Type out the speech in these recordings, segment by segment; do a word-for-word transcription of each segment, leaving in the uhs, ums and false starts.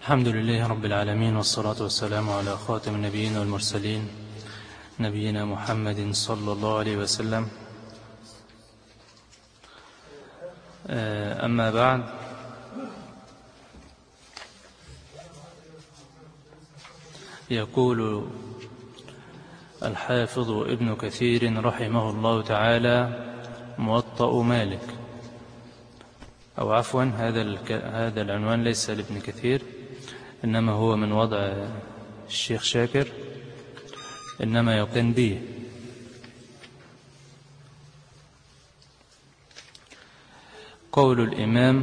الحمد لله رب العالمين، والصلاة والسلام على خاتم النبيين والمرسلين نبينا محمد صلى الله عليه وسلم. أما بعد، يقول الحافظ ابن كثير رحمه الله تعالى: موطأ مالك، أو عفوا هذا هذا العنوان ليس لابن كثير، إنما هو من وضع الشيخ شاكر، إنما يقن به. قول الإمام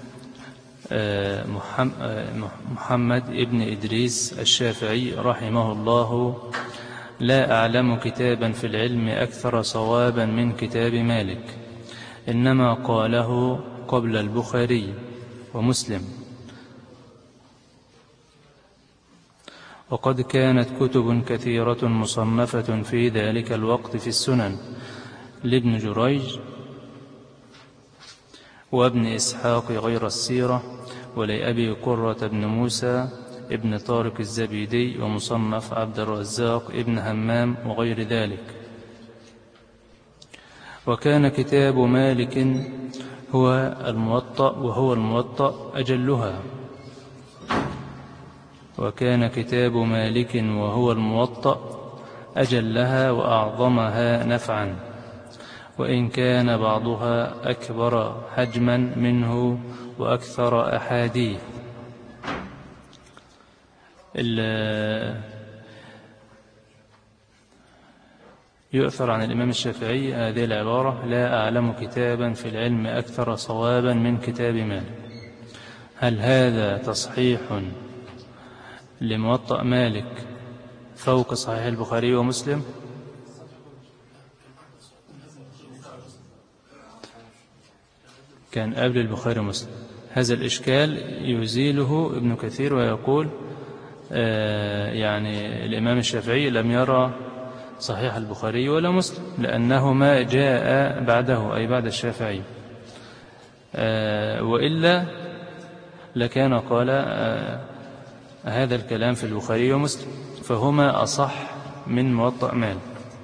محمد ابن إدريس الشافعي رحمه الله: لا أعلم كتابا في العلم أكثر صوابا من كتاب مالك، إنما قاله قبل البخاري ومسلم، وقد كانت كتب كثيرة مصنفة في ذلك الوقت في السنن لابن جريج وابن إسحاق غير السيرة، ولأبي قرة بن موسى ابن طارق الزبيدي، ومصنف عبد الرزاق ابن همام وغير ذلك. وكان كتاب مالك هو الموطأ وهو الموطأ أجلها وكان كتاب مالك وهو الموطأ أجلها وأعظمها نفعا، وإن كان بعضها أكبر حجما منه وأكثر أحاديث. يؤثر عن الإمام الشافعي هذه العبارة: لا أعلم كتابا في العلم أكثر صوابا من كتاب مالك. هل هذا تصحيح لموطأ مالك فوق صحيح البخاري ومسلم؟ كان قبل البخاري ومسلم. هذا الإشكال يزيله ابن كثير ويقول آه يعني الإمام الشافعي لم يرى صحيح البخاري ولا مسلم، لأنهما جاء بعده، أي بعد الشافعي، آه وإلا لكان قال آه هذا الكلام في البخاري ومسلم، فهما أصح من موطأ مالك،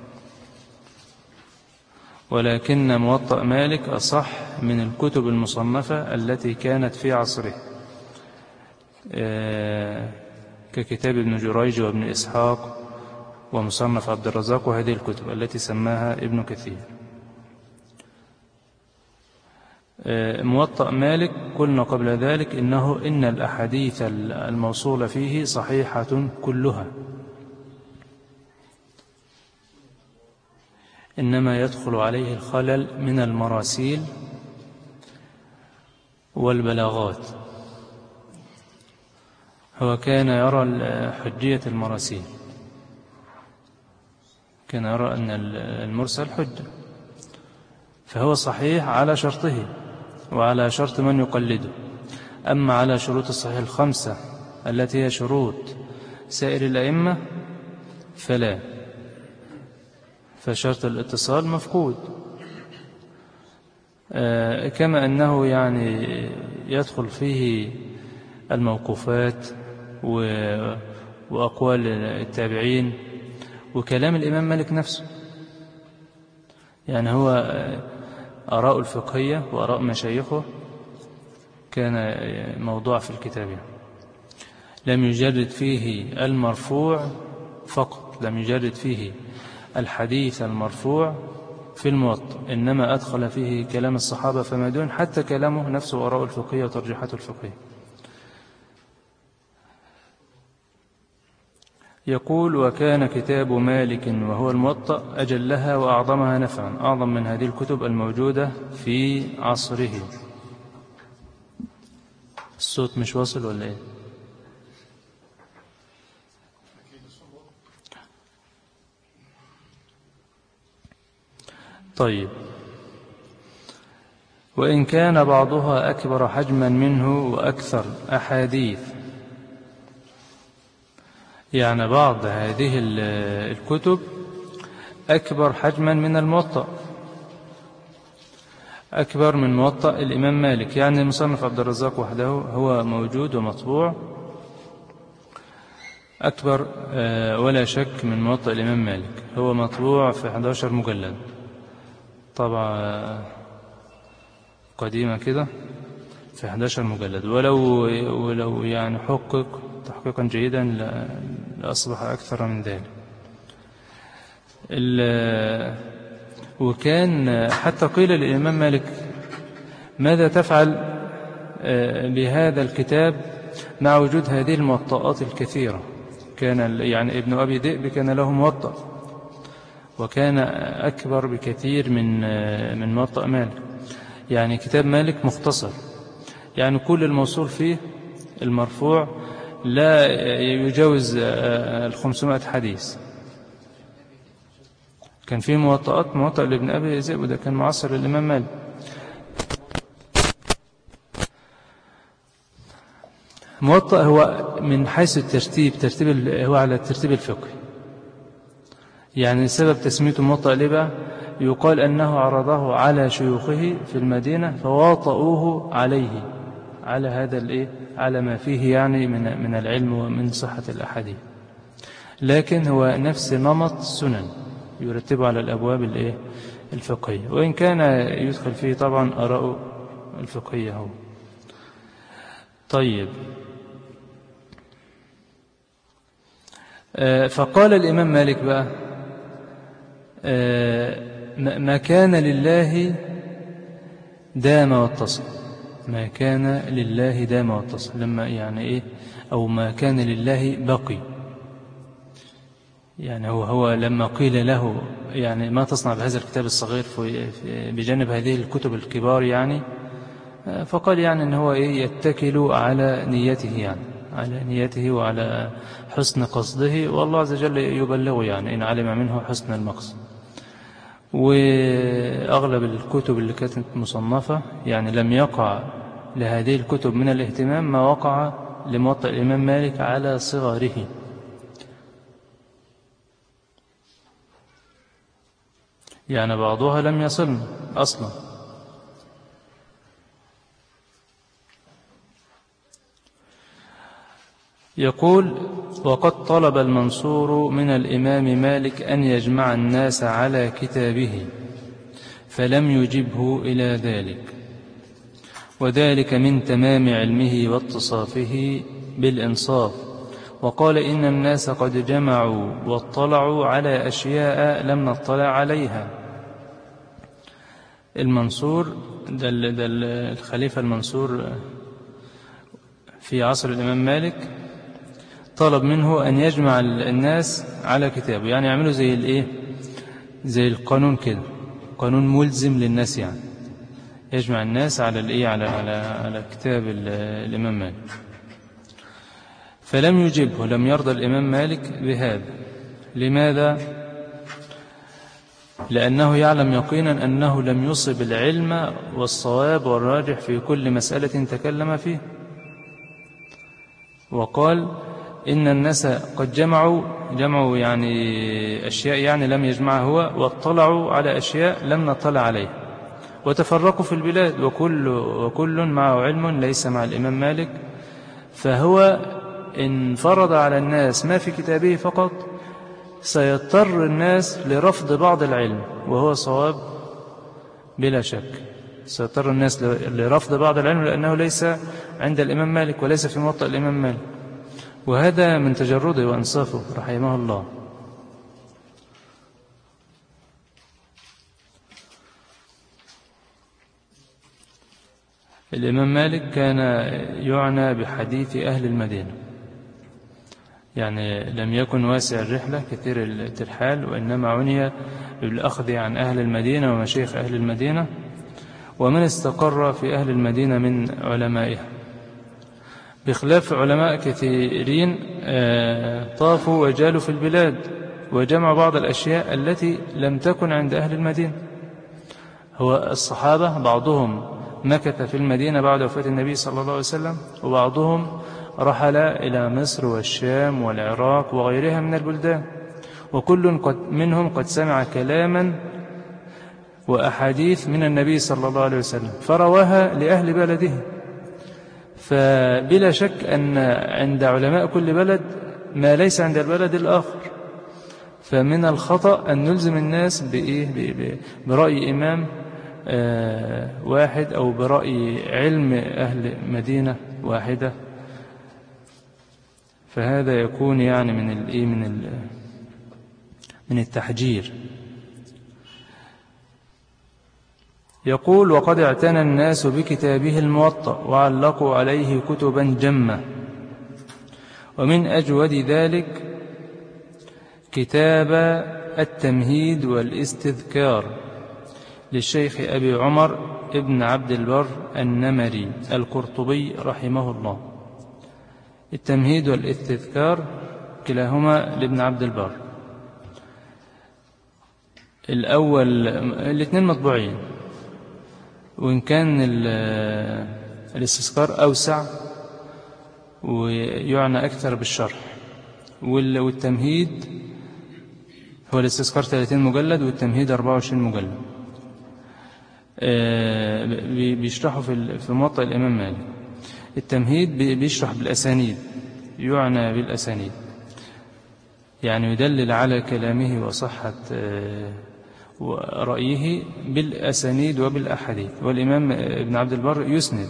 ولكن موطأ مالك أصح من الكتب المصنفة التي كانت في عصره، ككتاب ابن جريج وابن إسحاق ومصنف عبد الرزاق، وهذه الكتب التي سماها ابن كثير. موطأ مالك قلنا قبل ذلك إنه إن الأحاديث الموصولة فيه صحيحة كلها، إنما يدخل عليه الخلل من المراسيل والبلاغات. هو كان يرى حجية المراسيل، كان يرى أن المرسل حجة، فهو صحيح على شرطه وعلى شرط من يقلده. أما على شروط الصحيح الخمسة التي هي شروط سائر الأئمة فلا، فشرط الاتصال مفقود. آه كما أنه يعني يدخل فيه الموقوفات وأقوال التابعين وكلام الإمام مالك نفسه، يعني هو آراء الفقهية وآراء مشايخه كان موضوع في الكتاب، لم يجرد فيه المرفوع فقط، لم يجرد فيه الحديث المرفوع في الموطأ، إنما أدخل فيه كلام الصحابة فما دون، حتى كلامه نفسه آراء الفقهية وترجيحات الفقهية. يقول: وكان كتاب مالك وهو الموطأ أجلها وأعظمها نفعا، أعظم من هذه الكتب الموجودة في عصره. الصوت مش واصل ولا إيه؟ طيب. وإن كان بعضها أكبر حجما منه وأكثر أحاديث، يعني بعض هذه الكتب أكبر حجما من الموطأ، أكبر من موطأ الإمام مالك. يعني مصنف عبد الرزاق وحده هو موجود ومطبوع أكبر ولا شك من موطأ الإمام مالك. هو مطبوع في أحد عشر مجلد، طبعا قديمة كده في أحد عشر مجلد، ولو ولو يعني حقق تحقيقا جيدا لأصبح أكثر من ذلك. وكان حتى قيل للإمام مالك ماذا تفعل بهذا الكتاب مع وجود هذه الموطئات الكثيرة. كان يعني ابن أبي ذئب كان له موطأ، وكان أكبر بكثير من من موطأ مالك. يعني كتاب مالك مختصر، يعني كل الموصول فيه المرفوع لا يجاوز الخمسمائة حديث. كان فيه موطئات، موطأ لابن أبي ذئب وده كان معاصر للإمام مالك. موطأ هو من حيث الترتيب ترتيب هو على الترتيب الفقهي، يعني سبب تسميته موطأ ليه بقى؟ يقال أنه عرضه على شيوخه في المدينة فواطؤوه عليه على هذا الإيه، على ما فيه يعني من من العلم ومن صحة الأحاديث، لكن هو نفس نمط سنن يرتبه على الأبواب الإيه الفقهية، وإن كان يدخل فيه طبعا آراء الفقهية هو. طيب، فقال الإمام مالك بقى ما كان لله دام واتصل، ما كان لله دام واتصل، لما يعني إيه، أو ما كان لله بقي. يعني هو هو لما قيل له يعني ما تصنع بهذا الكتاب الصغير في بجانب هذه الكتب الكبار، يعني فقال يعني إن هو إيه يتكل على نيته، يعني على نيته وعلى حسن قصده، والله عز وجل يبلغه يعني إن علم منه حسن المقصد. وأغلب الكتب اللي كانت مصنفة يعني لم يقع لهذه الكتب من الاهتمام ما وقع لموطأ الإمام مالك على صغره. يعني بعضها لم يصل أصلا. يقول: وقد طلب المنصور من الإمام مالك أن يجمع الناس على كتابه فلم يجبه إلى ذلك، وذلك من تمام علمه واتصافه بالإنصاف. وقال: إن الناس قد جمعوا واطلعوا على أشياء لم نطلع عليها. المنصور ده الخليفة المنصور في عصر الإمام مالك طلب منه أن يجمع الناس على كتابه، يعني يعملوا زي الإيه، زي القانون كده، قانون ملزم للناس، يعني يجمع الناس على الإيه، على على على كتاب الإمام مالك. فلم يجبه، لم يرضى الإمام مالك بهذا. لماذا؟ لأنه يعلم يقينا أنه لم يصب العلم والصواب والراجح في كل مسألة تكلم فيه. وقال: إن الناس قد جمعوا جمعوا يعني أشياء يعني لم يجمعها هو، واطلعوا على أشياء لم نطلع عليها، وتفرقوا في البلاد، وكل وكل معه علم ليس مع الإمام مالك. فهو إن فرض على الناس ما في كتابه فقط سيضطر الناس لرفض بعض العلم، وهو صواب بلا شك. سيضطر الناس لرفض بعض العلم لأنه ليس عند الإمام مالك وليس في موطأ الإمام مالك، وهذا من تجرده وأنصافه رحمه الله. الإمام مالك كان يعنى بحديث أهل المدينة، يعني لم يكن واسع الرحلة كثير الترحال، وإنما عني بالأخذ عن أهل المدينة ومشايخ أهل المدينة ومن استقر في أهل المدينة من علمائها، بخلاف علماء كثيرين طافوا وجالوا في البلاد وجمعوا بعض الأشياء التي لم تكن عند أهل المدينة. هو الصحابة بعضهم مكث في المدينة بعد وفاة النبي صلى الله عليه وسلم، وبعضهم رحل إلى مصر والشام والعراق وغيرها من البلدان، وكل قد منهم قد سمع كلاما وأحاديث من النبي صلى الله عليه وسلم فرواها لأهل بلده. فبلا شك أن عند علماء كل بلد ما ليس عند البلد الآخر. فمن الخطأ أن نلزم الناس بإيه؟ برأي إمام واحد أو برأي علم أهل مدينة واحدة، فهذا يكون يعني من الإيه من من التحجير. يقول: وقد اعتنى الناس بكتابه الموطأ وعلقوا عليه كتبا جمة، ومن أجود ذلك كتاب التمهيد والاستذكار للشيخ أبي عمر ابن عبد البر النمري القرطبي رحمه الله. التمهيد والاستذكار كلاهما لابن عبد البر. الأول الاثنين مطبوعين، وإن كان الاستذكار أوسع ويعنى أكثر بالشرح، والتمهيد هو الاستذكار ثلاثين مجلد والتمهيد أربعة وعشرين مجلد. بيشرحوا في موطأ الإمام مالك. التمهيد بيشرح بالأسانيد، يعنى بالأسانيد، يعني يدلل على كلامه وصحة رأيه بالأسانيد وبالأحاديث. والإمام ابن عبد البر يسند.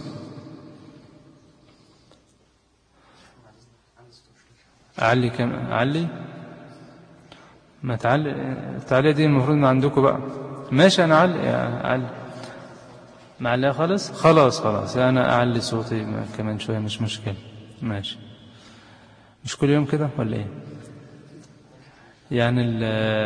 أعلي كم أعلي ما تعلي التعلية دي المفروض ما عندكم بقى. ماشي، أنا أعلي أعلي معليها خالص خلاص خلاص أنا أعلي صوتي كمان شوية، مش مشكلة. ماشي، مش كل يوم كده ولا إيه؟ يعني ال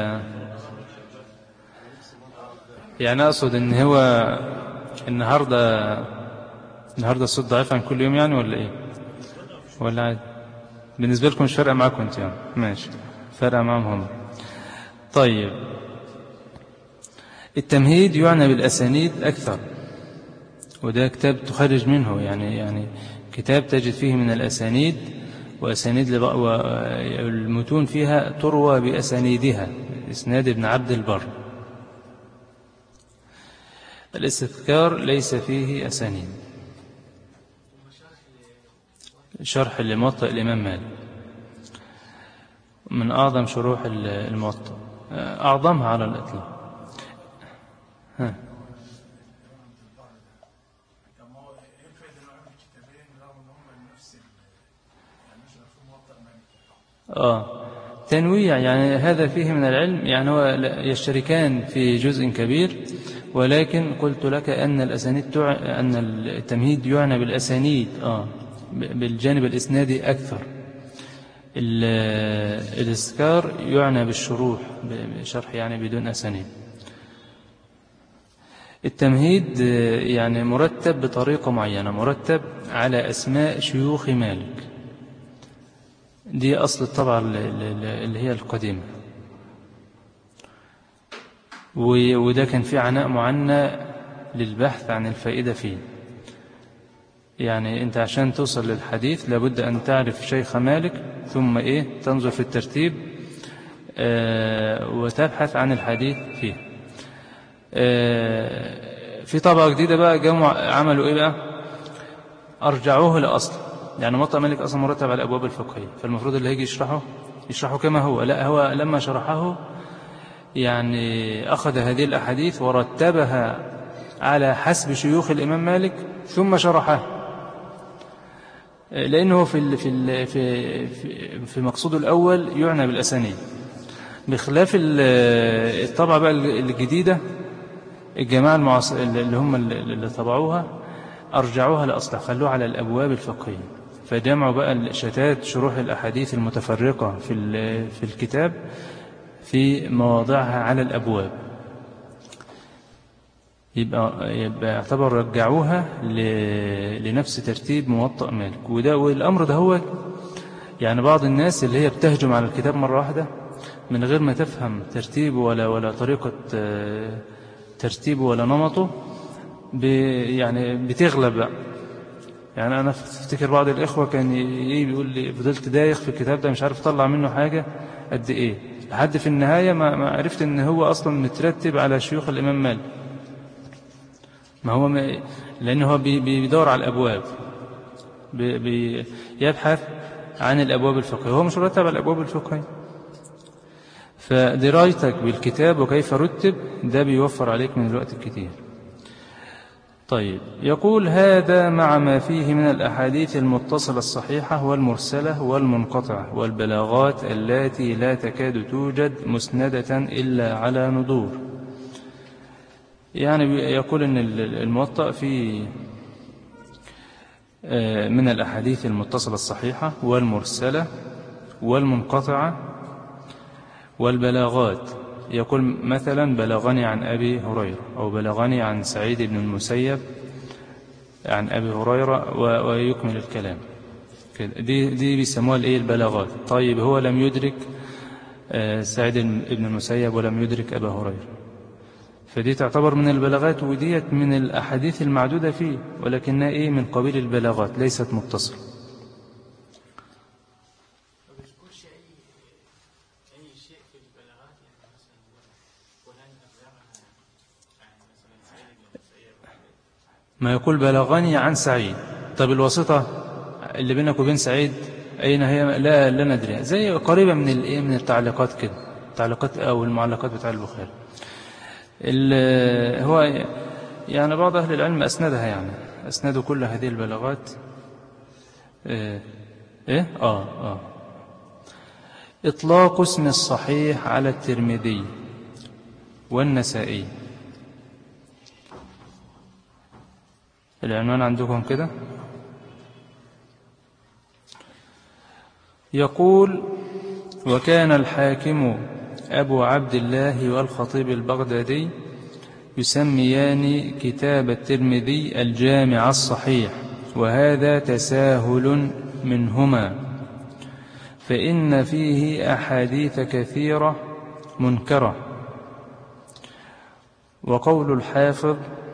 يعني أقصد إن هو النهاردة النهاردة الصوت ضعيف عن كل يوم يعني، ولا إيه؟ ولا عادي بالنسبة لكم؟ مش فارقة معاكم أنت يعني؟ ماشي، فارقة معهم هم. طيب، التمهيد يعنى بالأسانيد أكثر، وده كتاب تخرج منه، يعني يعني كتاب تجد فيه من الأسانيد وأسانيد والمتون فيها تروى بأسانيدها، إسناد ابن عبد البر. الاستذكار ليس فيه أسانيد. شرح لموطأ الإمام مالك من أعظم شروح الموطأ، أعظمها على الإطلاق. ها آه تنويع، يعني هذا فيه من العلم، يعني هو يشتركان في جزء كبير، ولكن قلت لك أن الأسانيد تع... أن التمهيد يعنى بالأسانيد آه بالجانب الإسنادي أكثر. الاستذكار يعنى بالشروح، بشرح يعني بدون أسانيد. التمهيد يعني مرتب بطريقة معينة، مرتب على أسماء شيوخ مالك، دي أصل الطبعة اللي هي القديمة، وده كان في عناء معنى للبحث عن الفائدة فيه. يعني أنت عشان توصل للحديث لابد أن تعرف شيخ مالك، ثم إيه تنظر في الترتيب آه وتبحث عن الحديث فيه. آه في طبعة جديدة بقى جمع عملوا إيه بقى؟ أرجعوه لأصل، يعني موطأ مالك أصلا مرتب على الأبواب الفقهية، فالمفروض اللي هيجي يشرحه يشرحه كما هو. لا، هو لما شرحه يعني أخذ هذه الأحاديث ورتبها على حسب شيوخ الإمام مالك ثم شرحها، لأنه في في في في مقصود الأول يعنى بالأسانيد، بخلاف الطبعة بقى الجديدة. الجماعة المعاصرين اللي هم اللي طبعوها أرجعوها لأصلها، خلوها على الأبواب الفقهية، فجمعوا بقى شتات شروح الأحاديث المتفرقة في في الكتاب في مواضعها على الأبواب. يبقى يبقى يعتبر رجعوها لنفس ترتيب موطأ مالك. وده والأمر ده هو يعني بعض الناس اللي هي بتهجم على الكتاب مرة واحدة من غير ما تفهم ترتيبه ولا ولا طريقة ترتيبه ولا نمطه، يعني بتغلب بقى. يعني أنا افتكر بعض الإخوة كان يقول لي فضلت دايخ في الكتاب ده مش عارف طلع منه حاجة قد إيه، لحد في النهاية ما عرفت إن هو أصلا مترتب على شيوخ الإمام مالك. ما هو ما لأنه هو بيدور على الأبواب، بيبحث عن الأبواب الفقهية، هو مش مرتب على الأبواب الفقهية. فدرايتك بالكتاب وكيف رتب ده بيوفر عليك من الوقت الكتير. طيب، يقول هذا مع ما فيه من الأحاديث المتصلة الصحيحة والمرسلة والمنقطعة والبلاغات التي لا تكاد توجد مسندة إلا على ندور. يعني يقول أن الموطأ فيه من الأحاديث المتصلة الصحيحة والمرسلة والمنقطعة والبلاغات. يقول مثلا بلغني عن أبي هريرة، أو بلغني عن سعيد بن المسيب عن أبي هريرة، ويكمل الكلام. دي, دي بيسموها الإيه؟ البلاغات. طيب، هو لم يدرك سعيد بن المسيب ولم يدرك أبا هريرة، فدي تعتبر من البلاغات، وديت من الأحاديث المعدودة فيه، ولكنها إيه؟ من قبيل البلاغات، ليست متصلة. ما يقول بلغني عن سعيد، طب الواسطة اللي بينك وبين سعيد أين هي؟ لا لا ندري، زي قريبة من الإيه؟ من التعليقات كده، التعليقات أو المعلقات بتاع البخاري. هو يعني بعض أهل العلم أسندها، يعني أسندوا كل هذه البلاغات. إيه؟ إيه؟ آه آه إطلاق اسم الصحيح على الترمذي والنسائي. العنوان عندكم كده. يقول وكان الحاكم أبو عبد الله والخطيب البغدادي يسميان كتاب الترمذي الجامع الصحيح، وهذا تساهل منهما، فإن فيه أحاديث كثيرة منكرة. وقول الحافظ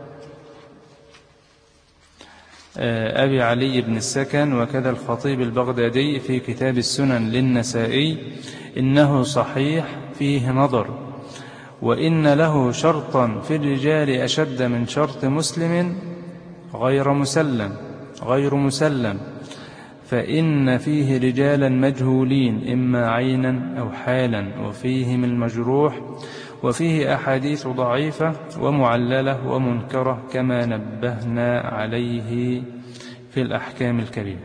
أبي علي بن السكن وكذا الخطيب البغدادي في كتاب السنن للنسائي إنه صحيح فيه نظر، وإن له شرطا في الرجال أشد من شرط مسلم غير مسلم غير مسلم فإن فيه رجالا مجهولين إما عينا أو حالا، وفيهم المجروح، وفيه أحاديث ضعيفة ومعللة ومنكرة، كما نبهنا عليه في الأحكام الكبير.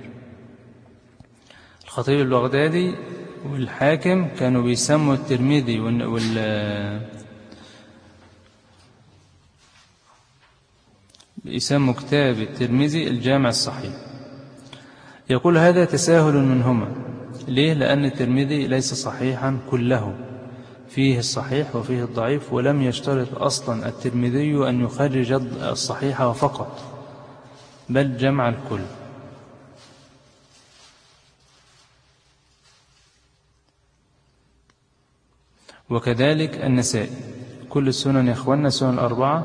الخطيب البغدادي والحاكم كانوا بيسموا الترمذي وال بيسموا كتاب الترمذي الجامع الصحيح. يقول هذا تساهل منهما. ليه؟ لأن الترمذي ليس صحيحا كله، فيه الصحيح وفيه الضعيف، ولم يشترط أصلا الترمذي أن يخرج الصحيح فقط، بل جمع الكل. وكذلك النسائي. كل السنن يا أخوانا، السنن الأربعة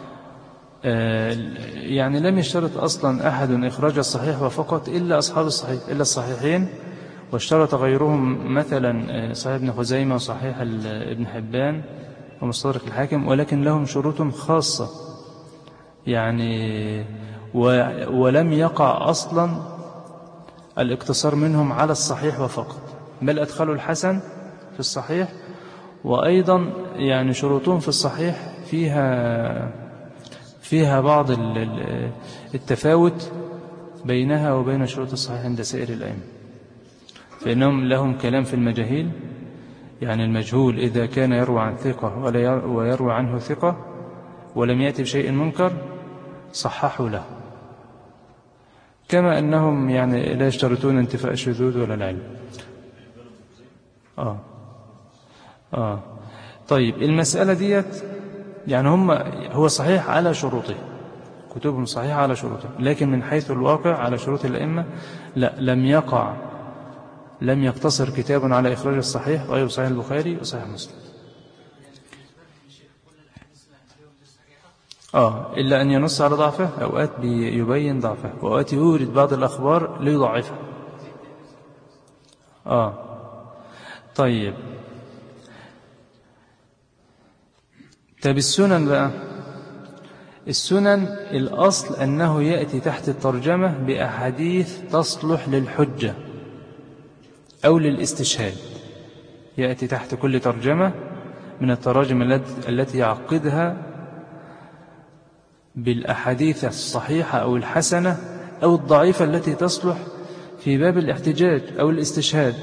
يعني لم يشترط أصلا أحد إخراج الصحيح فقط إلا أصحاب الصحيح، إلا الصحيحين، واشترط غيرهم مثلا صحيح ابن خزيمة وصحيح ابن حبان ومستدرك الحاكم، ولكن لهم شروط خاصة يعني، ولم يقع أصلا الاقتصار منهم على الصحيح وفقط، بل أدخلوا الحسن في الصحيح، وأيضا يعني شروطهم في الصحيح فيها فيها بعض التفاوت بينها وبين شروط الصحيح عند سائر الأئمة، فإنهم لهم كلام في المجاهيل. يعني المجهول إذا كان يروى عن ثقة ويروى عنه ثقة ولم يأتي بشيء منكر صححوا له، كما أنهم يعني لا يشترطون انتفاء الشذوذ ولا العلم. آه آه طيب، المسألة ديت يعني هم هو صحيح على شروطه، كتبهم صحيحة على شروطه، لكن من حيث الواقع على شروط الأئمة لا، لم يقع لم يقتصر كتاب على إخراج الصحيح غير صحيح البخاري وصحيح مسلم. آه إلا أن ينص على ضعفه، أوقات يبين ضعفه، وأوقات يورد بعض الأخبار ليضعفه. آه طيب، طب السنن بقى، السنن الأصل أنه يأتي تحت الترجمة بأحاديث تصلح للحجة، أو للاستشهاد. يأتي تحت كل ترجمة من التراجم التي يعقدها بالأحاديث الصحيحة أو الحسنة أو الضعيفة التي تصلح في باب الاحتجاج أو الاستشهاد.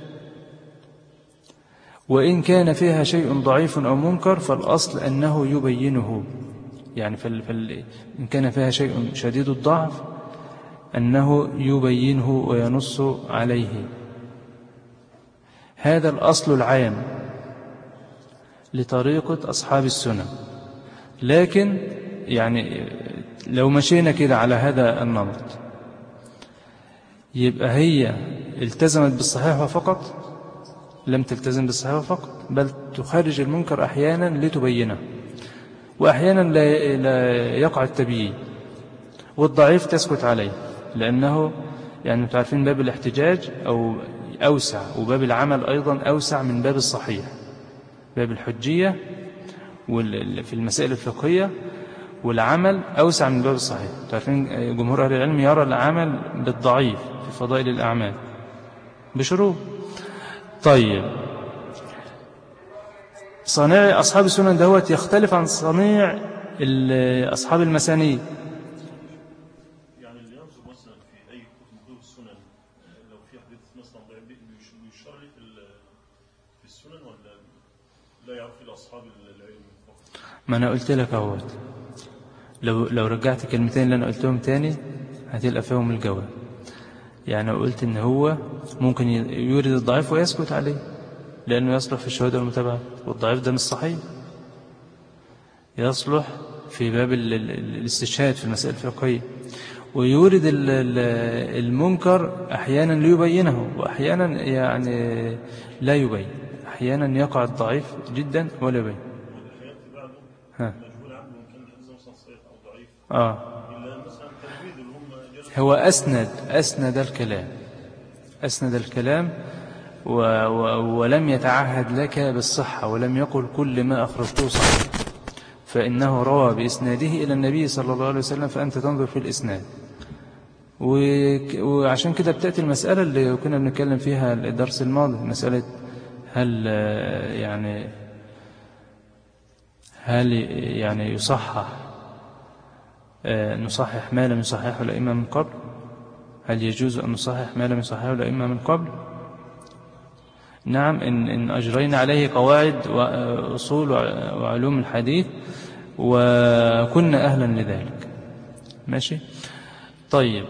وإن كان فيها شيء ضعيف أو منكر فالأصل أنه يبينه، يعني فال... فال... إن كان فيها شيء شديد الضعف أنه يبينه وينص عليه. هذا الأصل العام لطريقة أصحاب السنة. لكن يعني لو مشينا كده على هذا النمط يبقى هي التزمت بالصحيح فقط؟ لم تلتزم بالصحيح فقط، بل تخرج المنكر أحيانا لتبينه، وأحيانا لا, لا يقع التبيين، والضعيف تسكت عليه، لأنه يعني تعرفين باب الاحتجاج أو أوسع، وباب العمل أيضا أوسع من باب الصحيح. باب الحجية في المسائل الفقهية والعمل أوسع من باب الصحيح. تعرفين جمهور أهل العلم يرى العمل بالضعيف في فضائل الأعمال بشروط. طيب، صنيع أصحاب السنن دوت يختلف عن صنيع أصحاب المسانيد. يعني اللي ينظر مثلا في أي كتب السنن لو في حديث مثلا بيشرح في السنن ولا لا يعرف إلا أصحاب العلم فقط؟ ما أنا قلت لك أهوت، لو لو رجعت كلمتين اللي أنا قلتهم تاني هتلقى فيهم الجواب. يعني قلت إن هو ممكن يورد الضعيف ويسكت عليه لأنه يصلح في الشهادة والمتابعة، والضعيف ده مش صحيح، يصلح في باب الاستشهاد في المسائل الفقهية. ويورد المنكر أحيانا ليبينه، وأحيانا يعني لا يبين، أحيانا يقع الضعيف جدا ولا يبين. ها آه. هو أسند أسند الكلام أسند الكلام و و ولم يتعهد لك بالصحة، ولم يقل كل ما أخرجته صحيح، فإنه روى بإسناده إلى النبي صلى الله عليه وسلم، فأنت تنظر في الإسناد. وعشان كده بتأتي المسألة اللي كنا بنتكلم فيها الدرس الماضي، مسألة هل يعني هل يعني يصحح نصحح ما لم يصححه الأئمة من قبل؟ هل يجوز أن نصحح ما لم يصححه الأئمة من قبل؟ نعم، إن, إن أجرينا عليه قواعد وأصول وعلوم الحديث وكنا أهلا لذلك. ماشي. طيب،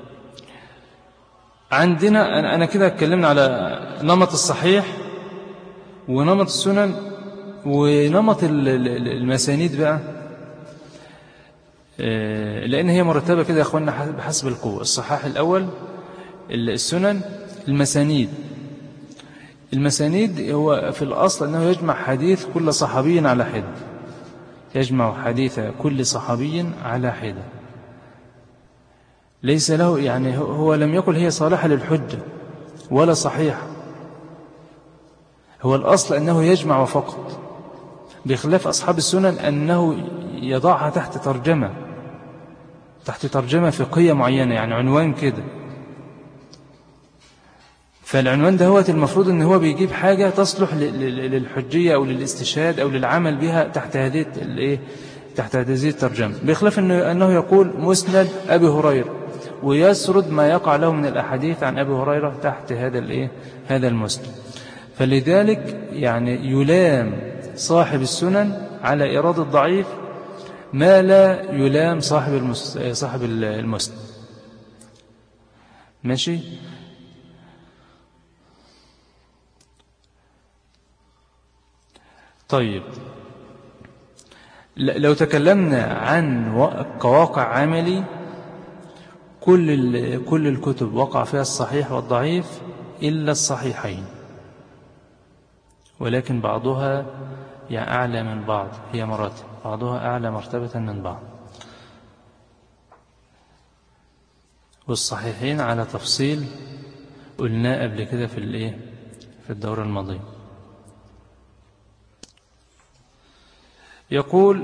عندنا أنا كده اتكلمنا على نمط الصحيح ونمط السنن ونمط المسانيد بقى، لأن هي مرتبة كده يا أخوانا بحسب القوة. الصحاح الأول السنن، المسانيد. المسانيد هو في الأصل أنه يجمع حديث كل صحابي على حدة، يجمع حديث كل صحابي على حدة، ليس له يعني هو لم يقل هي صالحة للحجة ولا صحيحة، هو الأصل أنه يجمع فقط، بخلاف أصحاب السنن أنه يضعها تحت ترجمة تحت ترجمة فقهية معينة، يعني عنوان كده. فالعنوان ده هو المفروض أنه هو بيجيب حاجة تصلح للحجية أو للاستشهاد أو للعمل بها تحت هذه الإيه تحت هذه الترجمة، بخلاف أنه, أنه يقول مسند أبي هريرة ويسرد ما يقع له من الأحاديث عن أبي هريرة تحت هذا الإيه هذا المسند. فلذلك يعني يلام صاحب السنن على إيراد الضعيف ما لا يلام صاحب المس... صاحب المسند. ماشي. طيب، لو تكلمنا عن كواقع عملي، كل كل الكتب وقع فيها الصحيح والضعيف إلا الصحيحين، ولكن بعضها يعني أعلى من بعض، هي مراتب، بعضها أعلى مرتبة من بعض. والصحيحين على تفصيل قلنا قبل كده في الإيه في الدورة الماضية. يقول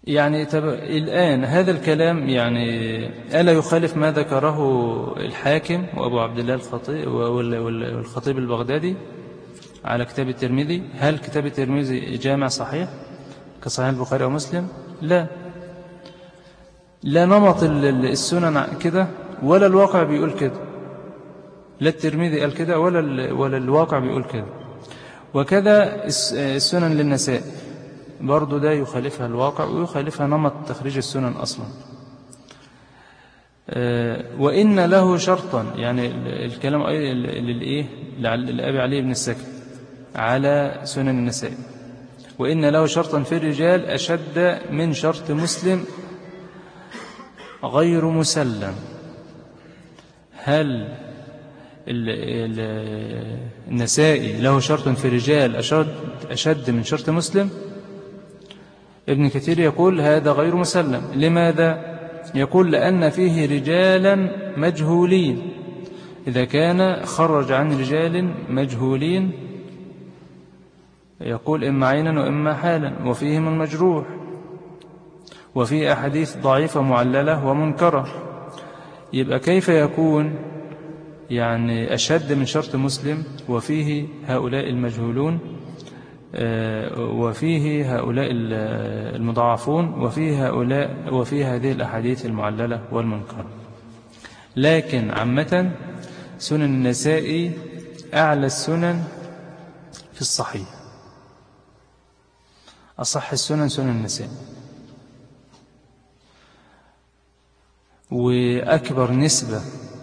يعني طب الآن هذا الكلام يعني ألا يخالف ما ذكره الحاكم وأبو عبد الله الخطيب والخطيب البغدادي على كتاب الترمذي؟ هل كتاب الترمذي جامع صحيح كصحيح البخاري أو مسلم؟ لا، لا نمط السنن كده ولا الواقع بيقول كده، لا الترمذي قال كده ولا ولا الواقع بيقول كده. وكذا السنن للنسائي برضو ده يخالفها الواقع ويخالفها نمط تخريج السنن أصلا. وإن له شرطا، يعني الكلام للإيه لأبي علي بن السكن على سنن النسائي، وإن له شرطا في الرجال أشد من شرط مسلم غير مسلم. هل النسائي له شرط في الرجال أشد, أشد من شرط مسلم؟ ابن كثير يقول هذا غير مسلم. لماذا؟ يقول لأن فيه رجالا مجهولين، إذا كان خرج عن رجال مجهولين يقول إما عينا وإما حالا، وفيهم المجروح، وفي أحاديث ضعيفة معللة ومنكرة. يبقى كيف يكون يعني أشد من شرط مسلم وفيه هؤلاء المجهولون وفيه هؤلاء المضاعفون وفيه هؤلاء وفيه هذه الأحاديث المعللة والمنكرة؟ لكن عامة سنن النسائي أعلى السنن في الصحيح، أصح السنن سنن النسائي، وأكبر نسبة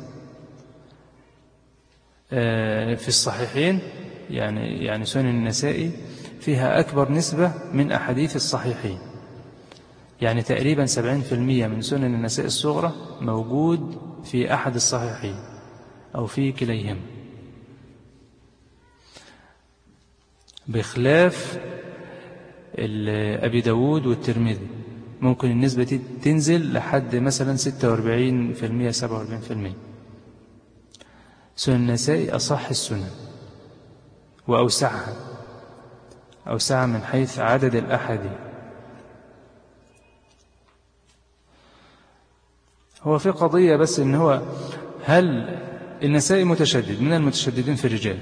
في الصحيحين يعني يعني سنن النسائي فيها أكبر نسبة من أحاديث الصحيحين، يعني تقريبا سبعين في المئة من سنن النسائي الصغرى موجود في أحد الصحيحين أو في كليهم، بخلاف أبي داود والترمذي ممكن النسبة دي تنزل لحد مثلا ستة وأربعين في المئة سبعة وأربعين في المئة. سنن النسائي أصح السنن وأوسعها، أوسعها من حيث عدد الأحاديث. هو في قضية بس إن هو هل النسائي متشدد من المتشددين في الرجال،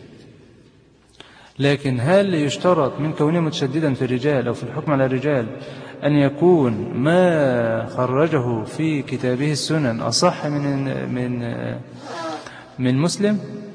لكن هل يشترط من كونه متشددا في الرجال أو في الحكم على الرجال أن يكون ما خرجه في كتابه السنن أصح من من من مسلم،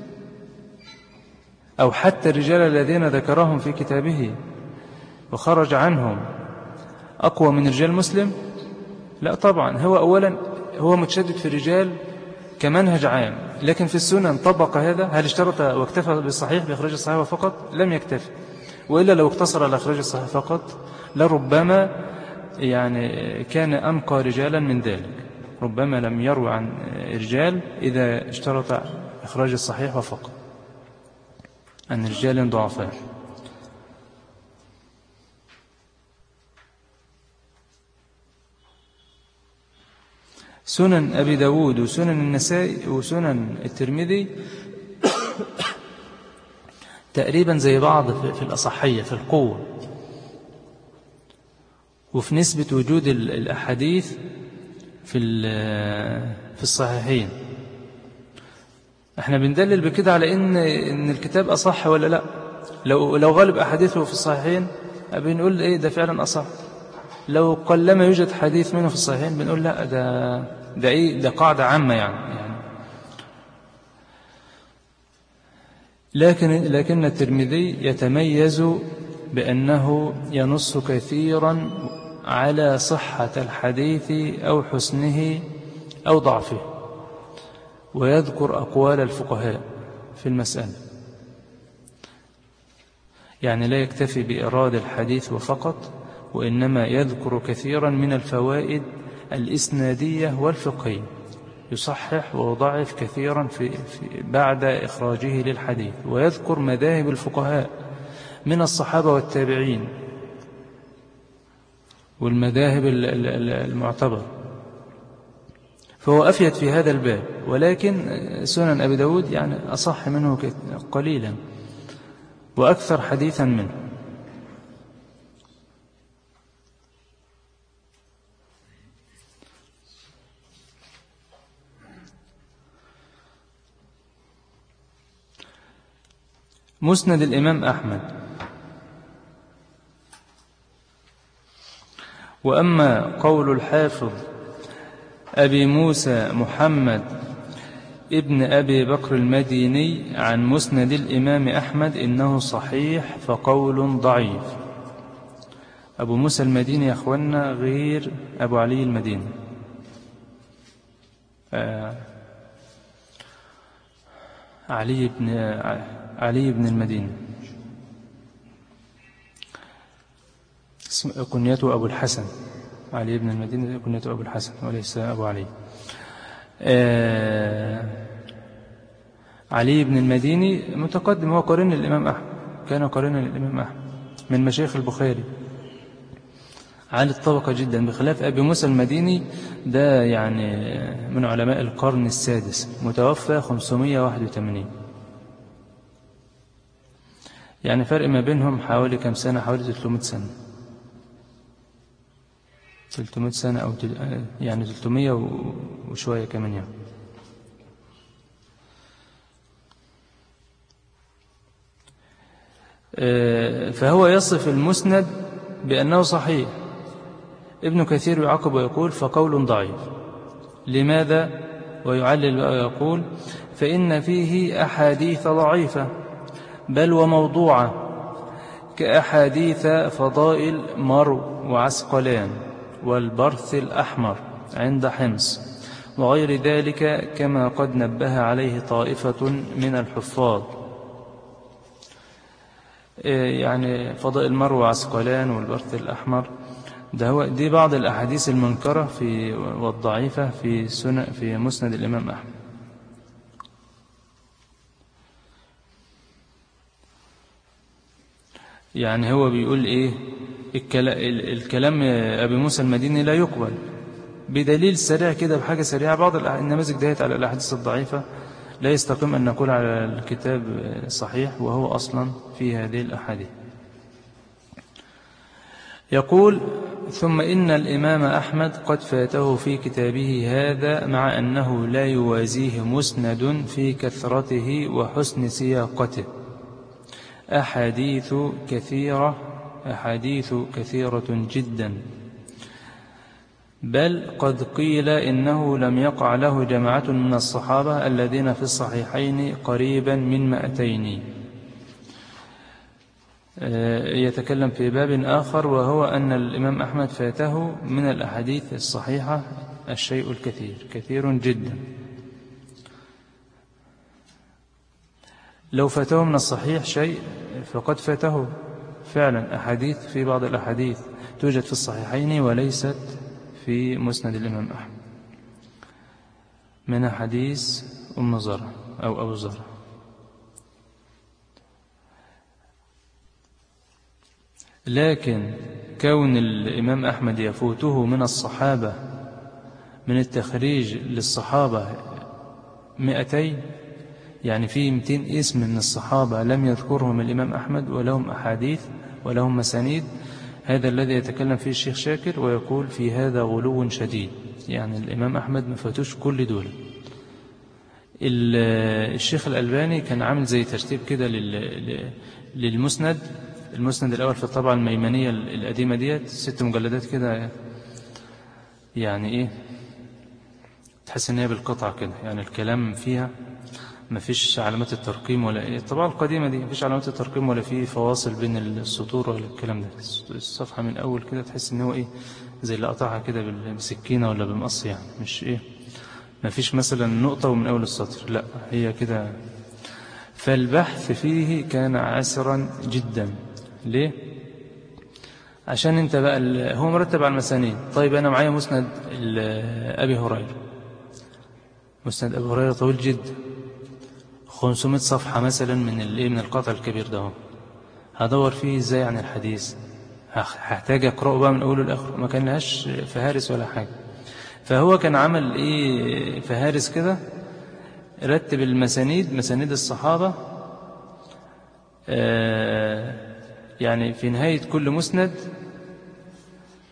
أو حتى الرجال الذين ذكرهم في كتابه وخرج عنهم أقوى من رجال مسلم؟ لا طبعا. هو أولا هو متشدد في الرجال كمنهج عام، لكن في السنن طبق هذا. هل اشترط واكتفى بالصحيح بإخراج الصحيح فقط؟ لم يكتفي، وإلا لو اقتصر على إخراج الصحيح فقط لربما يعني كان أنقى رجالا من ذلك، ربما لم يروي عن رجال إذا اشترط إخراج الصحيح فقط عن رجال ضعفاء. سنن أبي داود وسنن النسائي وسنن الترمذي تقريبا زي بعض في الأصحية في القوة وفي نسبة وجود الأحاديث في في الصحيحين. احنا بندلل بكده على ان ان الكتاب اصح ولا لا. لو لو غالب احاديثه في الصحيحين بنقول ايه ده فعلا اصح. لو قلما يوجد حديث منه في الصحيحين بنقول لا ده ده ايه ده قاعده عامه يعني, يعني لكن لكن الترمذي يتميز بأنه ينص كثيرا على صحة الحديث أو حسنه أو ضعفه، ويذكر أقوال الفقهاء في المسألة. يعني لا يكتفي بإيراد الحديث وفقط، وإنما يذكر كثيرا من الفوائد الإسنادية والفقهية، يصحح ويضعف كثيرا في, في بعد إخراجه للحديث، ويذكر مذاهب الفقهاء من الصحابة والتابعين والمذاهب المعتبرة، فهو أفيد في هذا الباب. ولكن سنن أبي داود يعني أصح منه قليلا وأكثر حديثا منه. مسند الإمام أحمد. وأما قول الحافظ أبي موسى محمد ابن أبي بكر المديني عن مسند الإمام أحمد إنه صحيح فقول ضعيف. أبو موسى المديني يا أخوانا غير أبو علي المديني. آه علي بن علي بن المديني كنيته أبو الحسن. علي بن المديني كنيته أبو الحسن وليس أبو علي. آه علي بن المديني متقدم، هو قرين الإمام أحمد، كان قرين الإمام أحمد من مشايخ البخاري، عالي الطبقة جدا، بخلاف أبي موسى المديني ده يعني من علماء القرن السادس، متوفى خمسمائة وواحد وثمانين، يعني فرق ما بينهم حوالي كم سنة؟ حوالي ثلاثمائة سنة، ثلاثمائة سنة أو يعني ثلاثمائة وشوية كمان يعني. فهو يصف المسند بأنه صحيح. ابن كثير يعقب ويقول فقول ضعيف. لماذا؟ ويعلل ويقول فإن فيه أحاديث ضعيفة بل وموضوعة كأحاديث فضائل مرو وعسقلان والبرث الأحمر عند حمص وغير ذلك، كما قد نبه عليه طائفة من الحفاظ. يعني فضائل مرو وعسقلان والبرث الأحمر ده هو دي بعض الأحاديث المنكرة في والضعيفة في سنة في مسند الإمام أحمد. يعني هو بيقول إيه؟ الكلام أبي موسى المديني لا يقبل، بدليل سريع كده بحاجة سريعة. بعض النماذج دهيت على الأحاديث الضعيفة لا يستقيم أن نقول على الكتاب صحيح وهو أصلا في هذه الأحاديث. يقول ثم إن الإمام أحمد قد فاته في كتابه هذا مع أنه لا يوازيه مسند في كثرته وحسن سياقته أحاديث كثيرة أحاديث كثيرة جدا، بل قد قيل إنه لم يقع له جماعة من الصحابة الذين في الصحيحين قريبا من مئتين. يتكلم في باب آخر وهو أن الإمام أحمد فاته من الأحاديث الصحيحة الشيء الكثير، كثير جدا. لو فاته من الصحيح شيء فقد فاته فعلا أحاديث، في بعض الأحاديث توجد في الصحيحين وليست في مسند الإمام أحمد، من حديث أم زرع أو أبو زرع. لكن كون الإمام أحمد يفوته من الصحابة من التخريج للصحابة مئتين، يعني في مئتين اسم من الصحابة لم يذكرهم الإمام أحمد ولهم أحاديث ولهم مسانيد، هذا الذي يتكلم فيه الشيخ شاكر ويقول في هذا غلو شديد. يعني الإمام أحمد ما فاتوش كل دول. الشيخ الألباني كان عامل زي ترتيب كده للمسند. المسند الأول في الطبعة الميمنية القديمة ديت ست مجلدات كده، يعني إيه تحس إن هي بالقطع كده، يعني الكلام فيها ما فيش علامات الترقيم ولا إيه. الطبعة القديمة دي ما فيش علامات الترقيم ولا في فواصل بين السطور ولا الكلام ده. الصفحة من أول كده تحس إن هو إيه زي اللي قطعها كده بسكينة ولا بمقص، يعني مش إيه ما فيش مثلا نقطة ومن أول السطر، لا هي كده. فالبحث فيه كان عسرا جدا. ليه؟ عشان انت بقى هو مرتب على المسانيد. طيب أنا معايا مسند أبي هريرة، مسند أبي هريرة طويل جدا، خمسمائة صفحة مثلا من الايه من القطع الكبير ده، هدور فيه ازاي عن الحديث؟ هحتاج اقراه بقى من اوله لاخره، ما كان لهاش فهارس ولا حاجه. فهو كان عمل ايه فهارس كده، رتب المسانيد، مسانيد الصحابه، آه يعني في نهايه كل مسند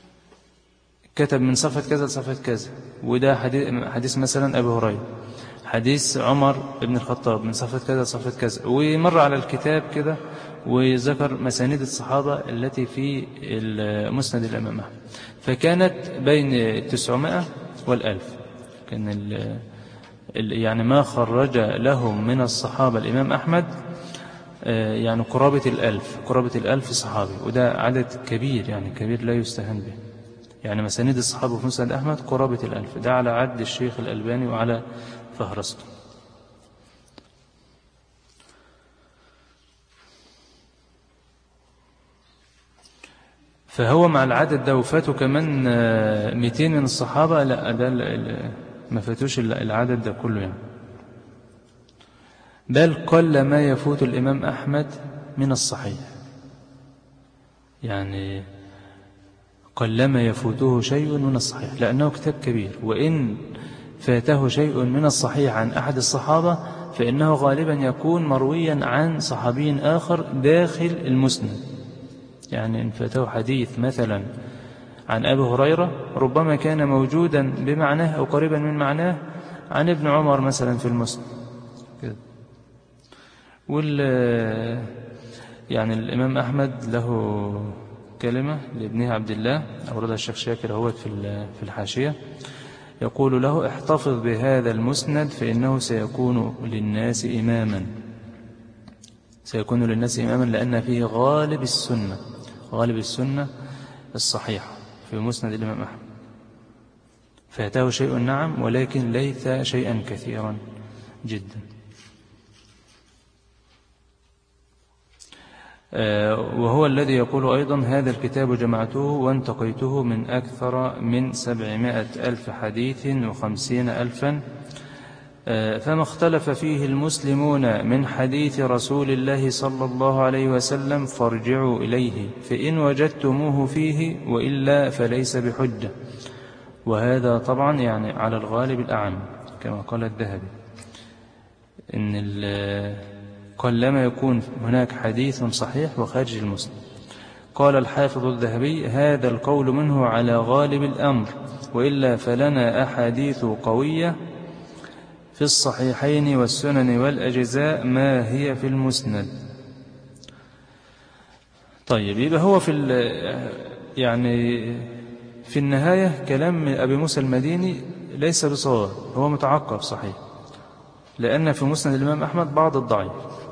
كتب من صفحه كذا لصفحه كذا، وده حديث, حديث مثلا ابي هريره، حديث عمر بن الخطاب من صفة كذا صفة كذا، ومر على الكتاب كده وذكر مسانيد الصحابة التي في مسند الإمام أحمد، فكانت بين تسعمائة والألف. كان ال يعني ما خرج لهم من الصحابة الإمام أحمد يعني قرابة الألف، قرابة الألف صحابي، وده عدد كبير يعني كبير لا يستهان به. يعني مسانيد الصحابة في مسند أحمد قرابة الألف، ده على عد الشيخ الألباني وعلى فهرسته. فهو مع العدد ده وفاته كمان مئتين من الصحابة، لا ده ما فاتوش العدد ده كله يعني. بل قل ما يفوت الإمام أحمد من الصحيح، يعني قل ما يفوته شيء من الصحيح، لأنه كتاب كبير، وإن فاته شيء من الصحيح عن أحد الصحابة فإنه غالبا يكون مرويا عن صحابي آخر داخل المسند. يعني إن فاته حديث مثلا عن أبي هريرة ربما كان موجودا بمعناه أو قريبا من معناه عن ابن عمر مثلا في المسند كده. وال يعني الإمام أحمد له كلمة لابنه عبد الله أوردها الشيخ شاكر هو في في الحاشية، يقول له: احتفظ بهذا المسند فإنه سيكون للناس إماما، سيكون للناس إماما لأن فيه غالب السنة، غالب السنة الصحيحة في مسند الإمام أحمد. فاته شيء نعم، ولكن ليس شيئا كثيرا جدا. وهو الذي يقول أيضا: هذا الكتاب جمعته وانتقيته من أكثر من سبعمائة ألف حديث وخمسين ألفا، فما اختلف فيه المسلمون من حديث رسول الله صلى الله عليه وسلم فارجعوا إليه فإن وجدتموه فيه، وإلا فليس بحجة. وهذا طبعا يعني على الغالب الأعم كما قال الذهبي، إن قلما يكون هناك حديث صحيح وخارج المسلم. قال الحافظ الذهبي: هذا القول منه على غالب الأمر، وإلا فلنا أحاديث قوية في الصحيحين والسنن والأجزاء ما هي في المسند. طيب، يبقى هو في يعني في النهاية كلام أبي موسى المديني ليس بصواب، هو متعقب صحيح، لأن في مسند الإمام أحمد بعض الضعيف،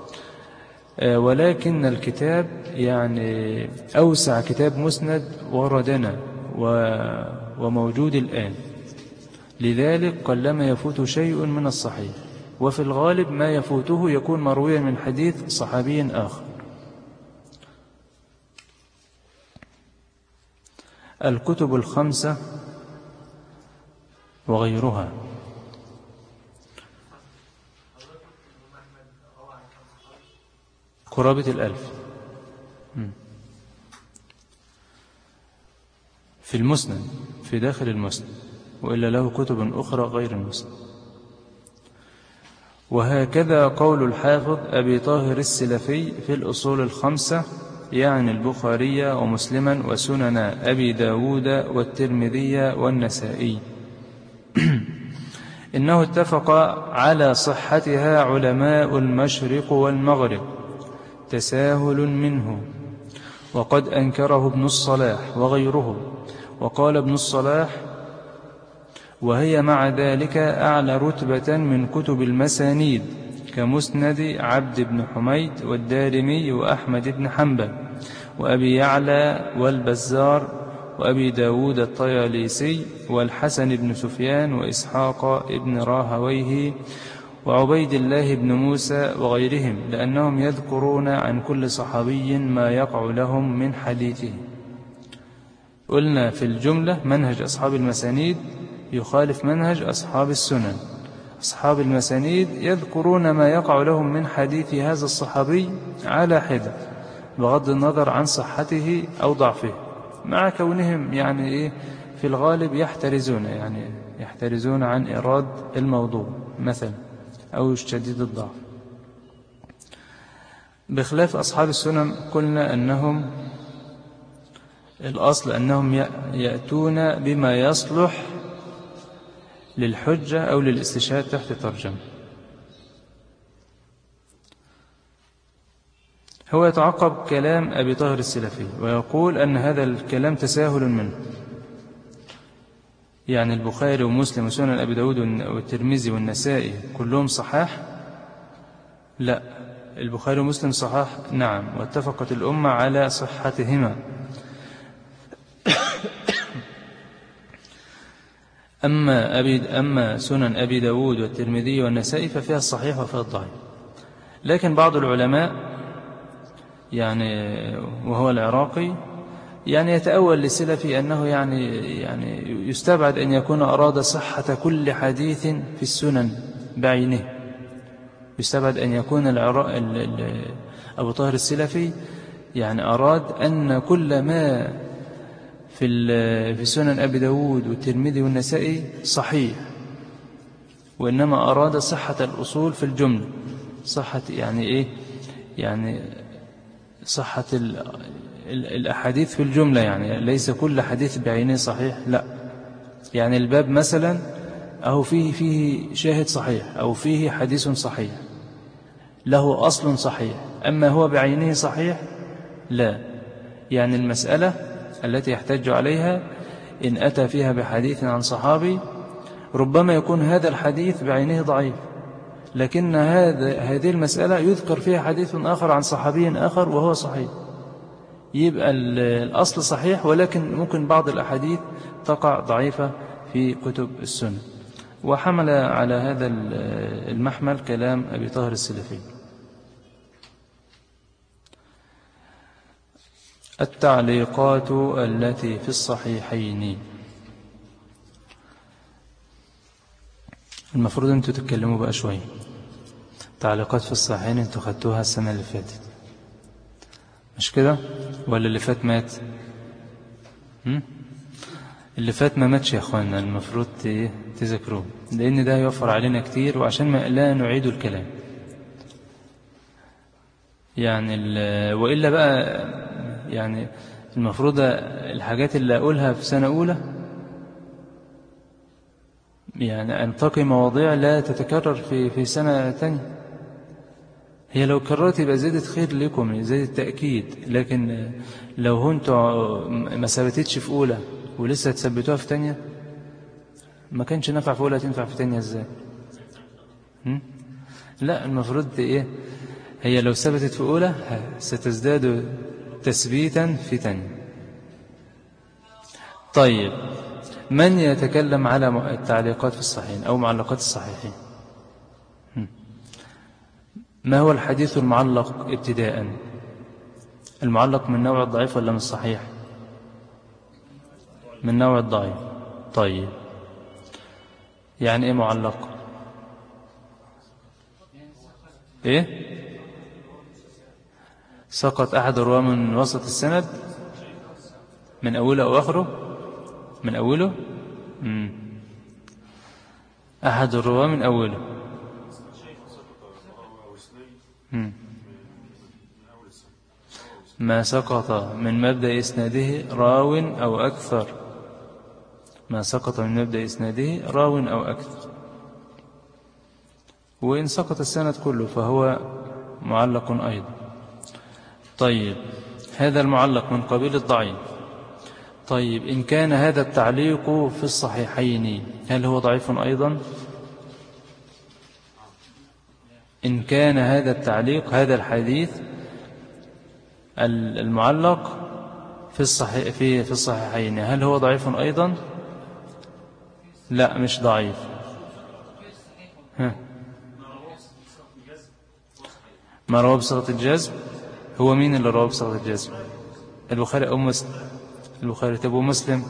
ولكن الكتاب يعني أوسع كتاب مسند وردنا وموجود الآن، لذلك قلما يفوت شيء من الصحيح، وفي الغالب ما يفوته يكون مرويا من حديث صحابي آخر. الكتب الخمسة وغيرها. قرابة الألف في المسند، في داخل المسند، وإلا له كتب أخرى غير المسند. وهكذا قول الحافظ أبي طاهر السلفي في الأصول الخمسة، يعني البخاري ومسلما وسنن أبي داود والترمذي والنسائي، إنه اتفق على صحتها علماء المشرق والمغرب تساهل منه، وقد أنكره ابن الصلاح وغيره. وقال ابن الصلاح: وهي مع ذلك أعلى رتبة من كتب المسانيد كمسند عبد بن حميد والدارمي وأحمد بن حنبل وأبي يعلى والبزار وأبي داود الطياليسي والحسن بن سفيان وإسحاق بن راهويه وعبيد الله بن موسى وغيرهم، لأنهم يذكرون عن كل صحابي ما يقع لهم من حديثه. قلنا في الجملة منهج أصحاب المسانيد يخالف منهج أصحاب السنن. أصحاب المسانيد يذكرون ما يقع لهم من حديث هذا الصحابي على حدة بغض النظر عن صحته أو ضعفه، مع كونهم يعني إيه في الغالب يحترزون يعني يحترزون عن إيراد الموضوع مثلا أو شديد الضعف، بخلاف أصحاب السنن. قلنا أنهم الأصل أنهم يأتون بما يصلح للحجة أو للاستشهاد تحت ترجمة. هو يتعقب كلام أبي طاهر السلفي ويقول أن هذا الكلام تساهل منه. يعني البخاري ومسلم وسنن أبي داود والترمذي والنسائي كلهم صحاح؟ لا، البخاري ومسلم صحاح نعم، واتفقت الأمة على صحتهما. أما, أبي أما سنن أبي داود والترمذي والنسائي ففيها الصحيح وفيها الضعيف. لكن بعض العلماء يعني وهو العراقي يعني يتأول للسلفي أنه يعني يعني يستبعد أن يكون أراد صحة كل حديث في السنن بعينه. يستبعد أن يكون أبو طاهر السلفي يعني أراد أن كل ما في في سنن أبي داود والترمذي والنسائي صحيح، وإنما أراد صحة الأصول في الجملة، صحة يعني إيه يعني صحة الأحاديث في الجملة، يعني ليس كل حديث بعينه صحيح، لا. يعني الباب مثلا أو فيه فيه شاهد صحيح أو فيه حديث صحيح له أصل صحيح، أما هو بعينه صحيح لا. يعني المسألة التي يحتج عليها إن أتى فيها بحديث عن صحابي ربما يكون هذا الحديث بعينه ضعيف، لكن هذا هذه المسألة يذكر فيها حديث آخر عن صحابي آخر وهو صحيح، يبقى الأصل صحيح، ولكن ممكن بعض الأحاديث تقع ضعيفة في كتب السنة. وحمل على هذا المحمل كلام أبي طاهر السلفي. التعليقات التي في الصحيحين، المفروض أنتوا تتكلموا بقى شوية. تعليقات في الصحيحين أنتوا خدتوها السنة اللي فاتت مش كده؟ ولا اللي فات مات؟ هم؟ اللي فات ما ماتش يا أخوانا، المفروض تذكروه، لأن ده يوفر علينا كتير، وعشان ما لا نعيد الكلام يعني. وإلا بقى يعني المفروض الحاجات اللي أقولها في سنة أولى يعني أنتقي مواضيع لا تتكرر في في سنة تانية. هي لو كررت يبقى زادت خير لكم، زادت تأكيد، لكن لو انتوا ما ثبتتش في أولى ولسه تثبتوها في تانية ما كانش نفع في أولى تنفع في تانية ازاي؟ لا، المفروض إيه، هي لو ثبتت في أولى ستزداد تثبيتا في تانية. طيب، من يتكلم على التعليقات في الصحيحين أو معلقات الصحيحين؟ ما هو الحديث المعلق ابتداء؟ المعلق من نوع الضعيف ولا من الصحيح؟ من نوع الضعيف. طيب، يعني ايه معلق؟ ايه؟ سقط احد الرواه من وسط السند من اوله او اخره؟ من اوله. امم احد الرواه من اوله. امم ما سقط من مبدأ إسناده راو أو أكثر. ما سقط من مبدأ إسناده راو أو أكثر. وإن سقط السند كله فهو معلق أيضا. طيب، هذا المعلق من قبيل الضعيف. طيب، إن كان هذا التعليق في الصحيحين هل هو ضعيف أيضا؟ إن كان هذا التعليق هذا الحديث المعلق في الصحيح في في الصحيحين هل هو ضعيف أيضا؟ لا، مش ضعيف. ها. ما رواه بصيغة الجزم. هو مين اللي رواه بصيغة الجزم؟ البخاري أو مسلم؟ البخاري. طب ومسلم؟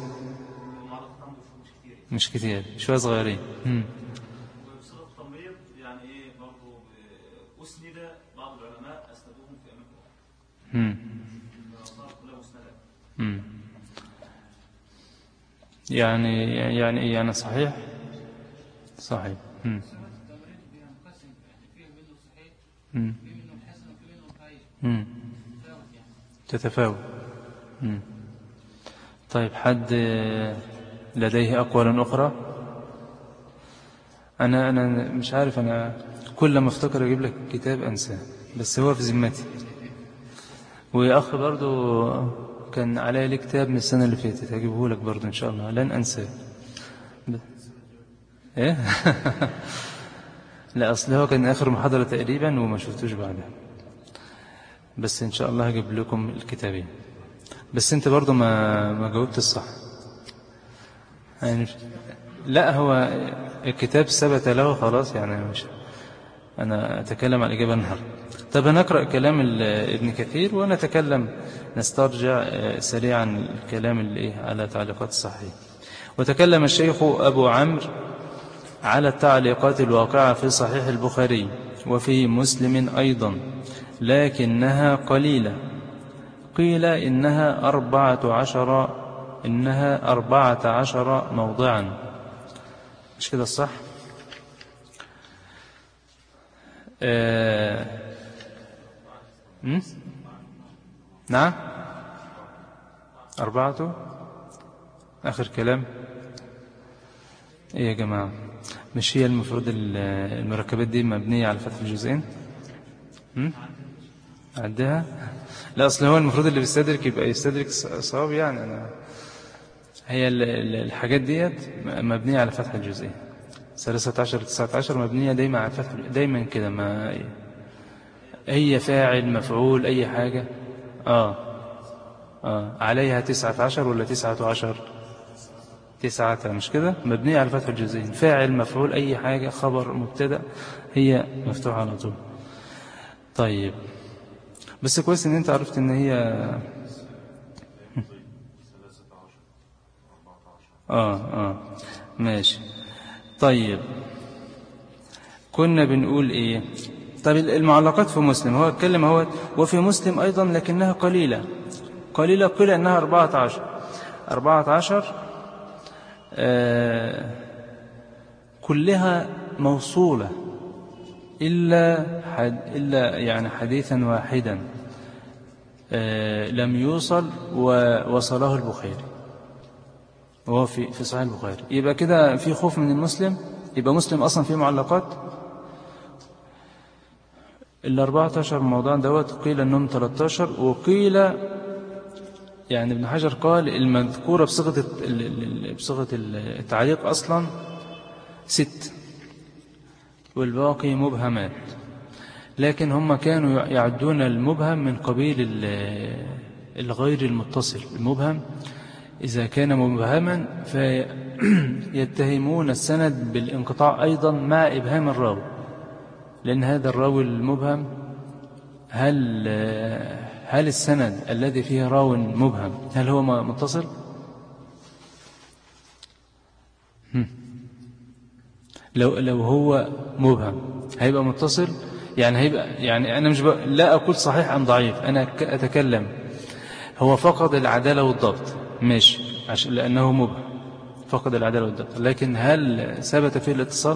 مش كتير، شوية صغيرين. هم. هم. هم. يعني يعني ايه يعني صحيح صحيح. هم. هم. هم. تتفاوت. هم. طيب، حد لديه أقوال أخرى؟ أنا أنا مش عارف، أنا كل ما افتكر أجيب لك كتاب أنساه، بس هو في ذمتي. ويا أخ برضو كان علي لي كتاب من السنة اللي فاتت هجيبه لك برضو إن شاء الله لن أنساه. إيه؟ لا أصل هو كان آخر محاضرة تقريبا وما شفتوش بعدها، بس إن شاء الله هجيب لكم الكتابين. بس أنت برضو ما ما جاوبت الصح يعني. لا هو الكتاب ثبت له خلاص يعني، مش أنا أتكلم عن الإجابة النهاردة. طب هنقرأ كلام ابن كثير ونتكلم نسترجع سريعا الكلام اللي على تعليقات الصحيح. وتكلم الشيخ أبو عمرو على التعليقات الواقعة في صحيح البخاري وفي مسلم أيضا، لكنها قليلة. قيل إنها أربعة عشر إنها أربعة عشر موضعا، مش كده الصح؟ آه... نعم أربعة آخر كلام. إيه يا جماعة، مش هي المفروض المركبات دي مبنية على فتح الجزئين؟ عدها؟ لا أصل هو المفروض اللي بيستدرك يبقى يستدرك صواب يعني. أنا هي الحاجات ديت مبنية على فتح الجزئين، ثلاثة عشر تسعة عشر مبنية دايما على فتح، دايما كده، ما هي فاعل مفعول أي حاجة. آه آه عليها تسعة عشر ولا تسعة عشر؟ تسعة، مش كده؟ مبنية على فتح الجزئين، فاعل مفعول أي حاجة خبر مبتدأ هي مفتوحة على طول. طيب بس كويس إن أنت عرفت إن هي آه آه ماشي. طيب كنا بنقول إيه؟ طيب المعلقات في مسلم، هو اتكلم هو وفي مسلم أيضا لكنها قليلة. قليلة قيل أنها أربعة عشر أربعة عشر آه كلها موصولة إلا حد إلا يعني حديثا واحدا آه لم يوصل ووصله البخاري وهو في في صحيح البخاري. يبقى كده في خوف من المسلم، يبقى مسلم أصلا فيه معلقات. الأربعة عشر موضوع دوت قيل أنهم ثلاثة عشر، وقيل يعني ابن حجر قال المذكورة بصيغة بصيغة التعليق أصلا ست والباقي مبهمات، لكن هم كانوا يعدون المبهم من قبيل الغير المتصل. المبهم إذا كان مبهما فيتهمون السند بالانقطاع أيضا مع إبهام الراوي، لأن هذا الراوي المبهم هل هل السند الذي فيه راو مبهم هل هو متصل؟ لو لو هو مبهم هيبقى متصل يعني، هيبقى يعني أنا مش لا أقول صحيح أم ضعيف، أنا أتكلم هو فقد العدالة والضبط ماشي عشان لأنه مبهم فقد العدالة والضبط، لكن هل ثبت فيه الاتصال؟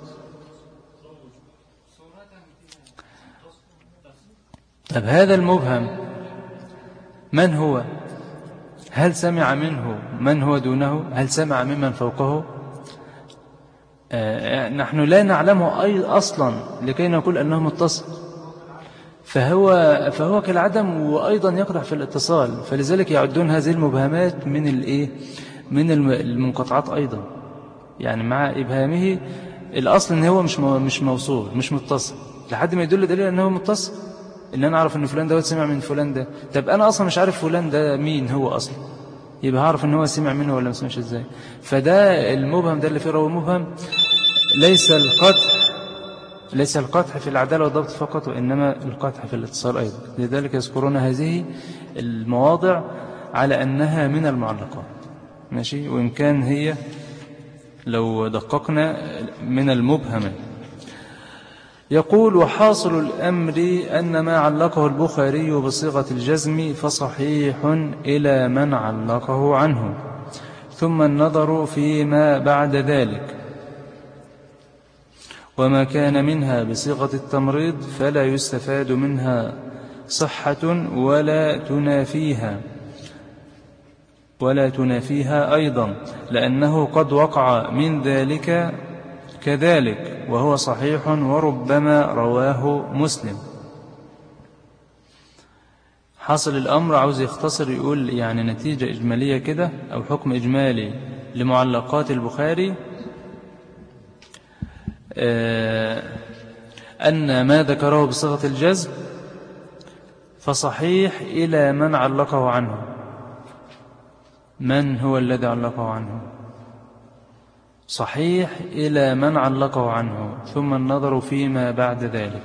طب هذا المبهم من هو؟ هل سمع منه من هو دونه؟ هل سمع ممن فوقه؟ آه نحن لا نعلمه أي أصلا لكي نقول أنه متصل، فهو فهو كالعدم وأيضا يقدح في الاتصال، فلذلك يعدون هذه المبهمات من الإيه؟ من المنقطعات أيضا، يعني مع إبهامه الأصل إن هو مش مش موصول مش متصل لحد ما يدل دليل أنه متصل، إن أنا أعرف إن فلان ده سمع من فلان ده. طب أنا أصلا مش عارف فلان ده مين هو أصلا، يبقى هعرف إن هو سمع منه ولا ما سمعش إزاي؟ فده المبهم ده اللي فيه راوي مبهم ليس القطع ليس القطع في العدالة والضبط فقط، وإنما القطع في الاتصال أيضا. لذلك يذكرون هذه المواضع على أنها من المعلقات ماشي، وإن كان هي لو دققنا من المبهمة. يقول وحاصل الأمر أن ما علقه البخاري بصيغة الجزم فصحيح إلى من علقه عنه، ثم النظر فيما بعد ذلك، وما كان منها بصيغة التمريض فلا يستفاد منها صحة ولا تنافيها ولا تنافيها أيضا، لأنه قد وقع من ذلك كذلك وهو صحيح وربما رواه مسلم. حاصل الأمر عاوز يختصر يقول يعني نتيجة إجمالية كده أو حكم إجمالي لمعلقات البخاري، أن ما ذكره بصيغة الجزم فصحيح إلى من علقه عنه. من هو الذي علقه عنه؟ صحيح إلى من علقه عنه، ثم النظر فيما بعد ذلك.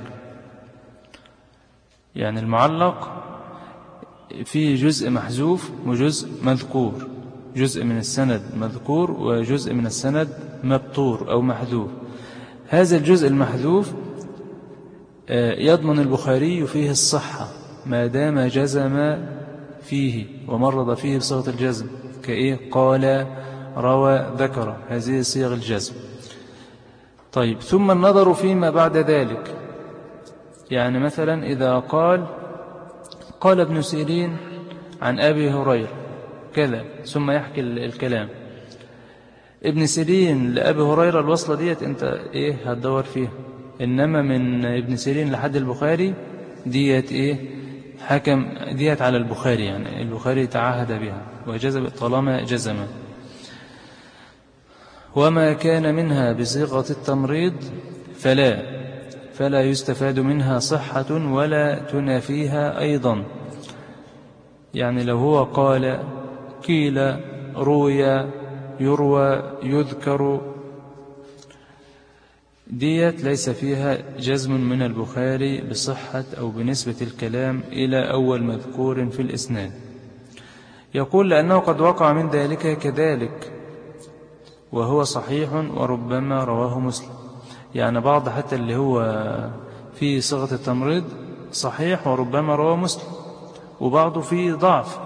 يعني المعلق فيه جزء محذوف وجزء مذكور، جزء من السند مذكور وجزء من السند مبتور أو محذوف. هذا الجزء المحذوف يضمن البخاري فيه الصحة ما دام جزم فيه ومرض فيه بصيغة الجزم، كإيه؟ قال، روى، ذكر، هذه صيغ الجزم. طيب، ثم النظر فيما بعد ذلك. يعني مثلا إذا قال قال ابن سيرين عن أبي هريرة كذا، ثم يحكي الكلام ابن سيرين لأبي هريرة، الوصلة ديت أنت إيه هتدور فيها. إنما من ابن سيرين لحد البخاري ديت إيه حكم ديت على البخاري، يعني البخاري تعهد بها وجزم طالما جزم. وما كان منها بصيغة التمريض فلا فلا يستفاد منها صحة ولا تنافيها أيضا. يعني لو هو قال قيل، روي، يروى، يذكر، ديت ليس فيها جزم من البخاري بصحة أو بنسبة الكلام إلى أول مذكور في الإسناد. يقول لأنه قد وقع من ذلك كذلك وهو صحيح وربما رواه مسلم. يعني بعض حتى اللي هو في صيغة التمريض صحيح وربما رواه مسلم، وبعضه فيه ضعف.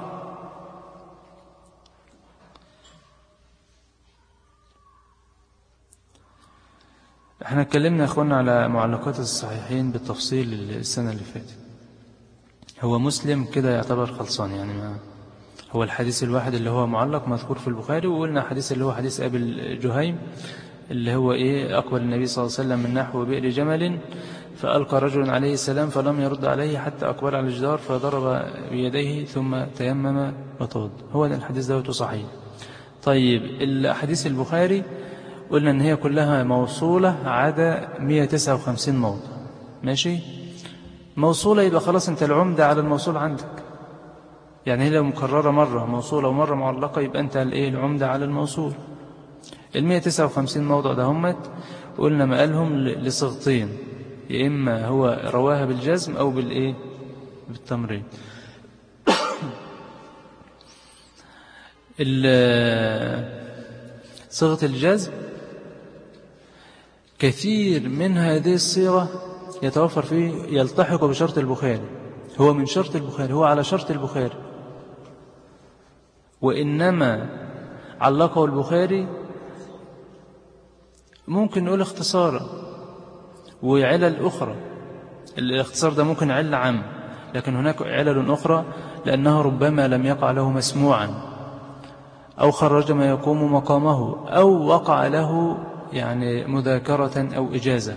احنا اتكلمنا يا اخوانا على معلقات الصحيحين بالتفصيل السنة اللي فاتت. هو مسلم كده يعتبر خلصان، يعني ما هو الحديث الواحد اللي هو معلق مذكور في البخاري، وقلنا حديث اللي هو حديث أبي الجهيم اللي هو إيه أقبل النبي صلى الله عليه وسلم من نحو بئر جمل فألقى رجل عليه السلام فلم يرد عليه حتى أقبل على الجدار فضرب بيديه ثم تيمم وتوضأ. هو ده الحديث ده صحيح. طيب، الأحاديث البخاري قلنا إن هي كلها موصولة عدا مئة وتسعة وخمسين موضع. ماشي، موصولة يبقى خلاص أنت العمدة على الموصول عندك. يعني هي لو مكررة مرة موصولة ومرة معلقة يبقى أنت الإيه العمدة على الموصول. المئة وتسعة وخمسين موضع ده همت قلنا مقالهم لصيغتين، يا إما هو رواها بالجزم أو بالإيه بالتمرين. صيغة الجزم كثير من هذه الصيغة يتوفر فيه يلتحق بشرط البخاري، هو من شرط البخاري، هو على شرط البخاري، وإنما علقه البخاري ممكن نقول اختصارا وعلل أخرى. الاختصار ده ممكن علة عام، لكن هناك علل أخرى لأنه ربما لم يقع له مسموعا أو خرج ما يقوم مقامه أو وقع له يعني مذاكرة أو إجازة.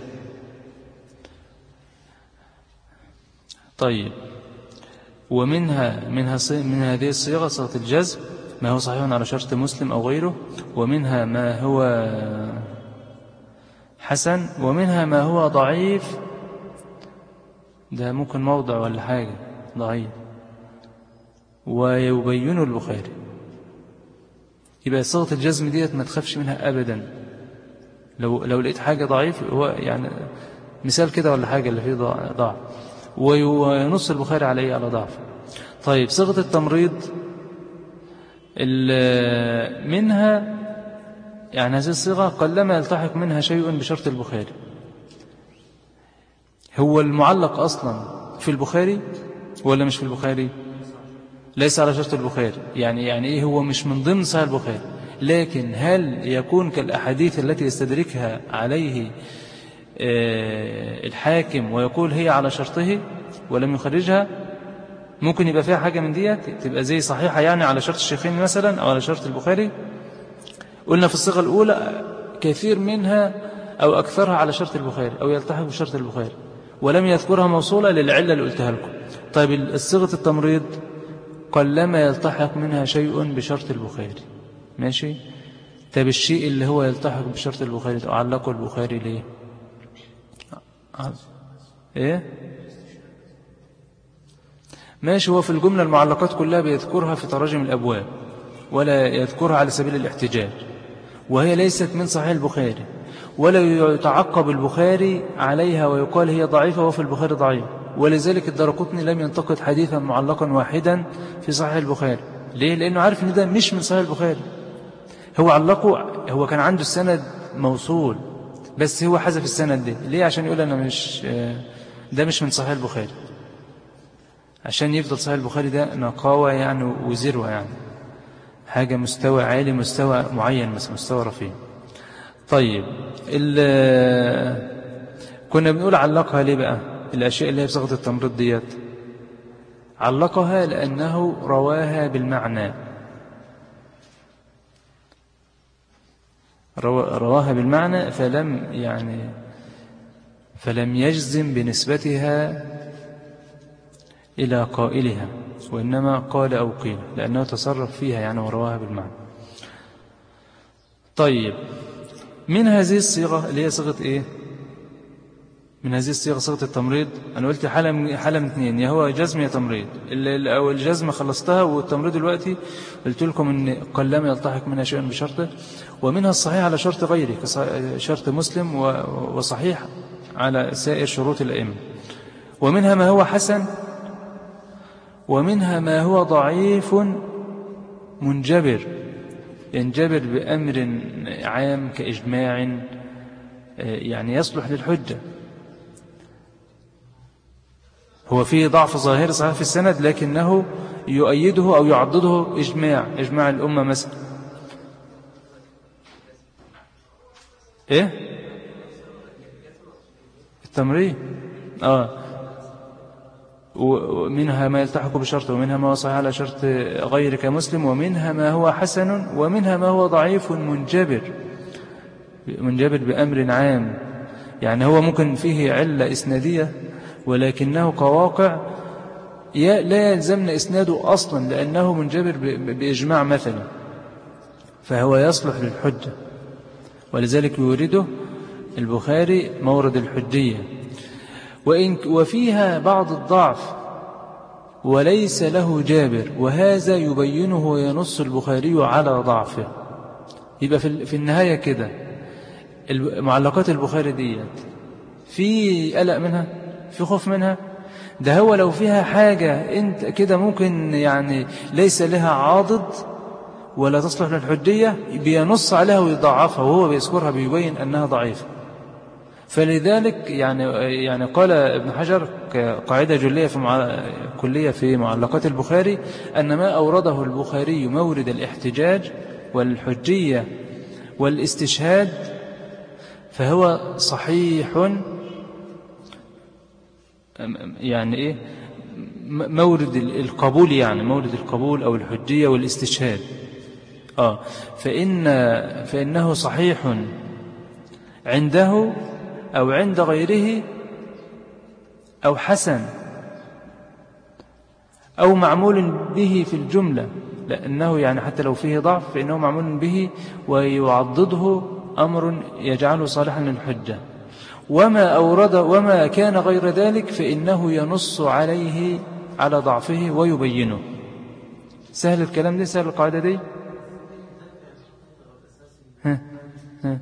طيب، ومنها منها من هذه الصيغة صيغة الجزم ما هو صحيح على شرط مسلم أو غيره، ومنها ما هو حسن، ومنها ما هو ضعيف، ده ممكن موضع ولا حاجة ضعيف ويبين البخاري. يبقى صيغة الجزم ديت ما تخافش منها أبدا. لو لو لقيت حاجة ضعيف هو يعني مثال كده ولا حاجة اللي فيه ضعف وينص البخاري عليه على ضعف. طيب، صيغة التمريض منها يعني هذه الصيغة قلما يلتحق منها شيء بشرط البخاري. هو المعلق أصلا في البخاري ولا مش في البخاري؟ ليس على شرط البخاري. يعني يعني إيه؟ هو مش من ضمن صحيح البخاري، لكن هل يكون كالأحاديث التي يستدركها عليه الحاكم ويقول هي على شرطه ولم يخرجها؟ ممكن يبقى فيها حاجة من ديت تبقى زي صحيحة يعني على شرط الشيخين مثلا أو على شرط البخاري. قلنا في الصيغة الأولى كثير منها أو أكثرها على شرط البخاري أو يلتحق بشرط البخاري، ولم يذكرها موصولة للعلة اللي قلتها لكم. طيب صيغة التمريض قلما يلتحق منها شيء بشرط البخاري، ماشي. طيب الشيء اللي هو يلتحق بشرط البخاري علقه البخاري ليه؟ ايه ماشي، هو في الجملة المعلقات كلها بيذكرها في تراجم الأبواب ولا يذكرها على سبيل الاحتجاج، وهي ليست من صحيح البخاري، ولا يتعقب البخاري عليها ويقال هي ضعيفة وفي البخاري ضعيف. ولذلك الدارقطني لم ينتقد حديثا معلقا واحدا في صحيح البخاري. ليه؟ لأنه عارف ان ده مش من صحيح البخاري. هو علقه، هو كان عنده السند موصول بس هو حذف السند ده ليه؟ عشان يقول أنا مش ده مش من صحيح البخاري، عشان يفضل صحيح البخاري ده نقاوة يعني وزروة، يعني حاجة مستوى عالي، مستوى معين، بس مستوى رفيع. طيب كنا بنقول علقها ليه بقى؟ الأشياء اللي هي بصيغة التمريض ديت علقها لأنه رواها بالمعنى، رواها بالمعنى فلم يعني فلم يجزم بنسبتها إلى قائلها، وإنما قال أو قيل لأنه تصرف فيها يعني ورواها بالمعنى. طيب من هذه الصيغة اللي هي صيغة إيه؟ من هذه الصيغة صيغة التمريض أنا قلت حالة من حالة من اثنين، يا هو جزم يا تمريض. أو الجزم خلصتها، والتمريض دلوقتي قلت لكم إن قلما يلتحق منها شيء بشرطه، ومنها الصحيح على شرط غيره كشرط مسلم، وصحيح على سائر شروط الأئمة، ومنها ما هو حسن، ومنها ما هو ضعيف منجبر، ينجبر بأمر عام كإجماع يعني يصلح للحجة. هو فيه ضعف ظاهر صحيح في السند لكنه يؤيده أو يعضده إجماع إجماع الأمة مثلا. إيه التمرين آه ومنها ما يلتحق بشرط، ومنها ما هو صحيح على شرط غير كمسلم، ومنها ما هو حسن، ومنها ما هو ضعيف منجبر منجبر بأمر عام. يعني هو ممكن فيه علة إسنادية ولكنه كواقع لا يلزمنا إسناده أصلا لأنه منجبر بإجماع مثلا، فهو يصلح للحجة، ولذلك يورده البخاري مورد الحجية. وإن وفيها بعض الضعف وليس له جابر، وهذا يبينه وينص البخاري على ضعفه. يبقى في النهاية كده معلقات البخاري ديت في قلق منها، في خوف منها. ده هو لو فيها حاجة انت كده ممكن يعني ليس لها عاضد ولا تصلح للحجية بينص عليها ويضعفها، وهو بيذكرها بيبين أنها ضعيفة. فلذلك يعني يعني قال ابن حجر كقاعدة جلية في مع... كلية في معلقات البخاري أن ما أورده البخاري مورد الاحتجاج والحجية والاستشهاد فهو صحيح، يعني إيه مورد القبول، يعني مورد القبول أو الحجية والاستشهاد. آه فإن فإنه صحيح عنده أو عند غيره، أو حسن، أو معمول به في الجملة، لأنه يعني حتى لو فيه ضعف فإنه معمول به ويعضده أمر يجعله صالحا للحجة. وما أورد وما كان غير ذلك فإنه ينص عليه على ضعفه ويبينه. سهل الكلام ده؟ سهل القاعدة دي؟ ها ها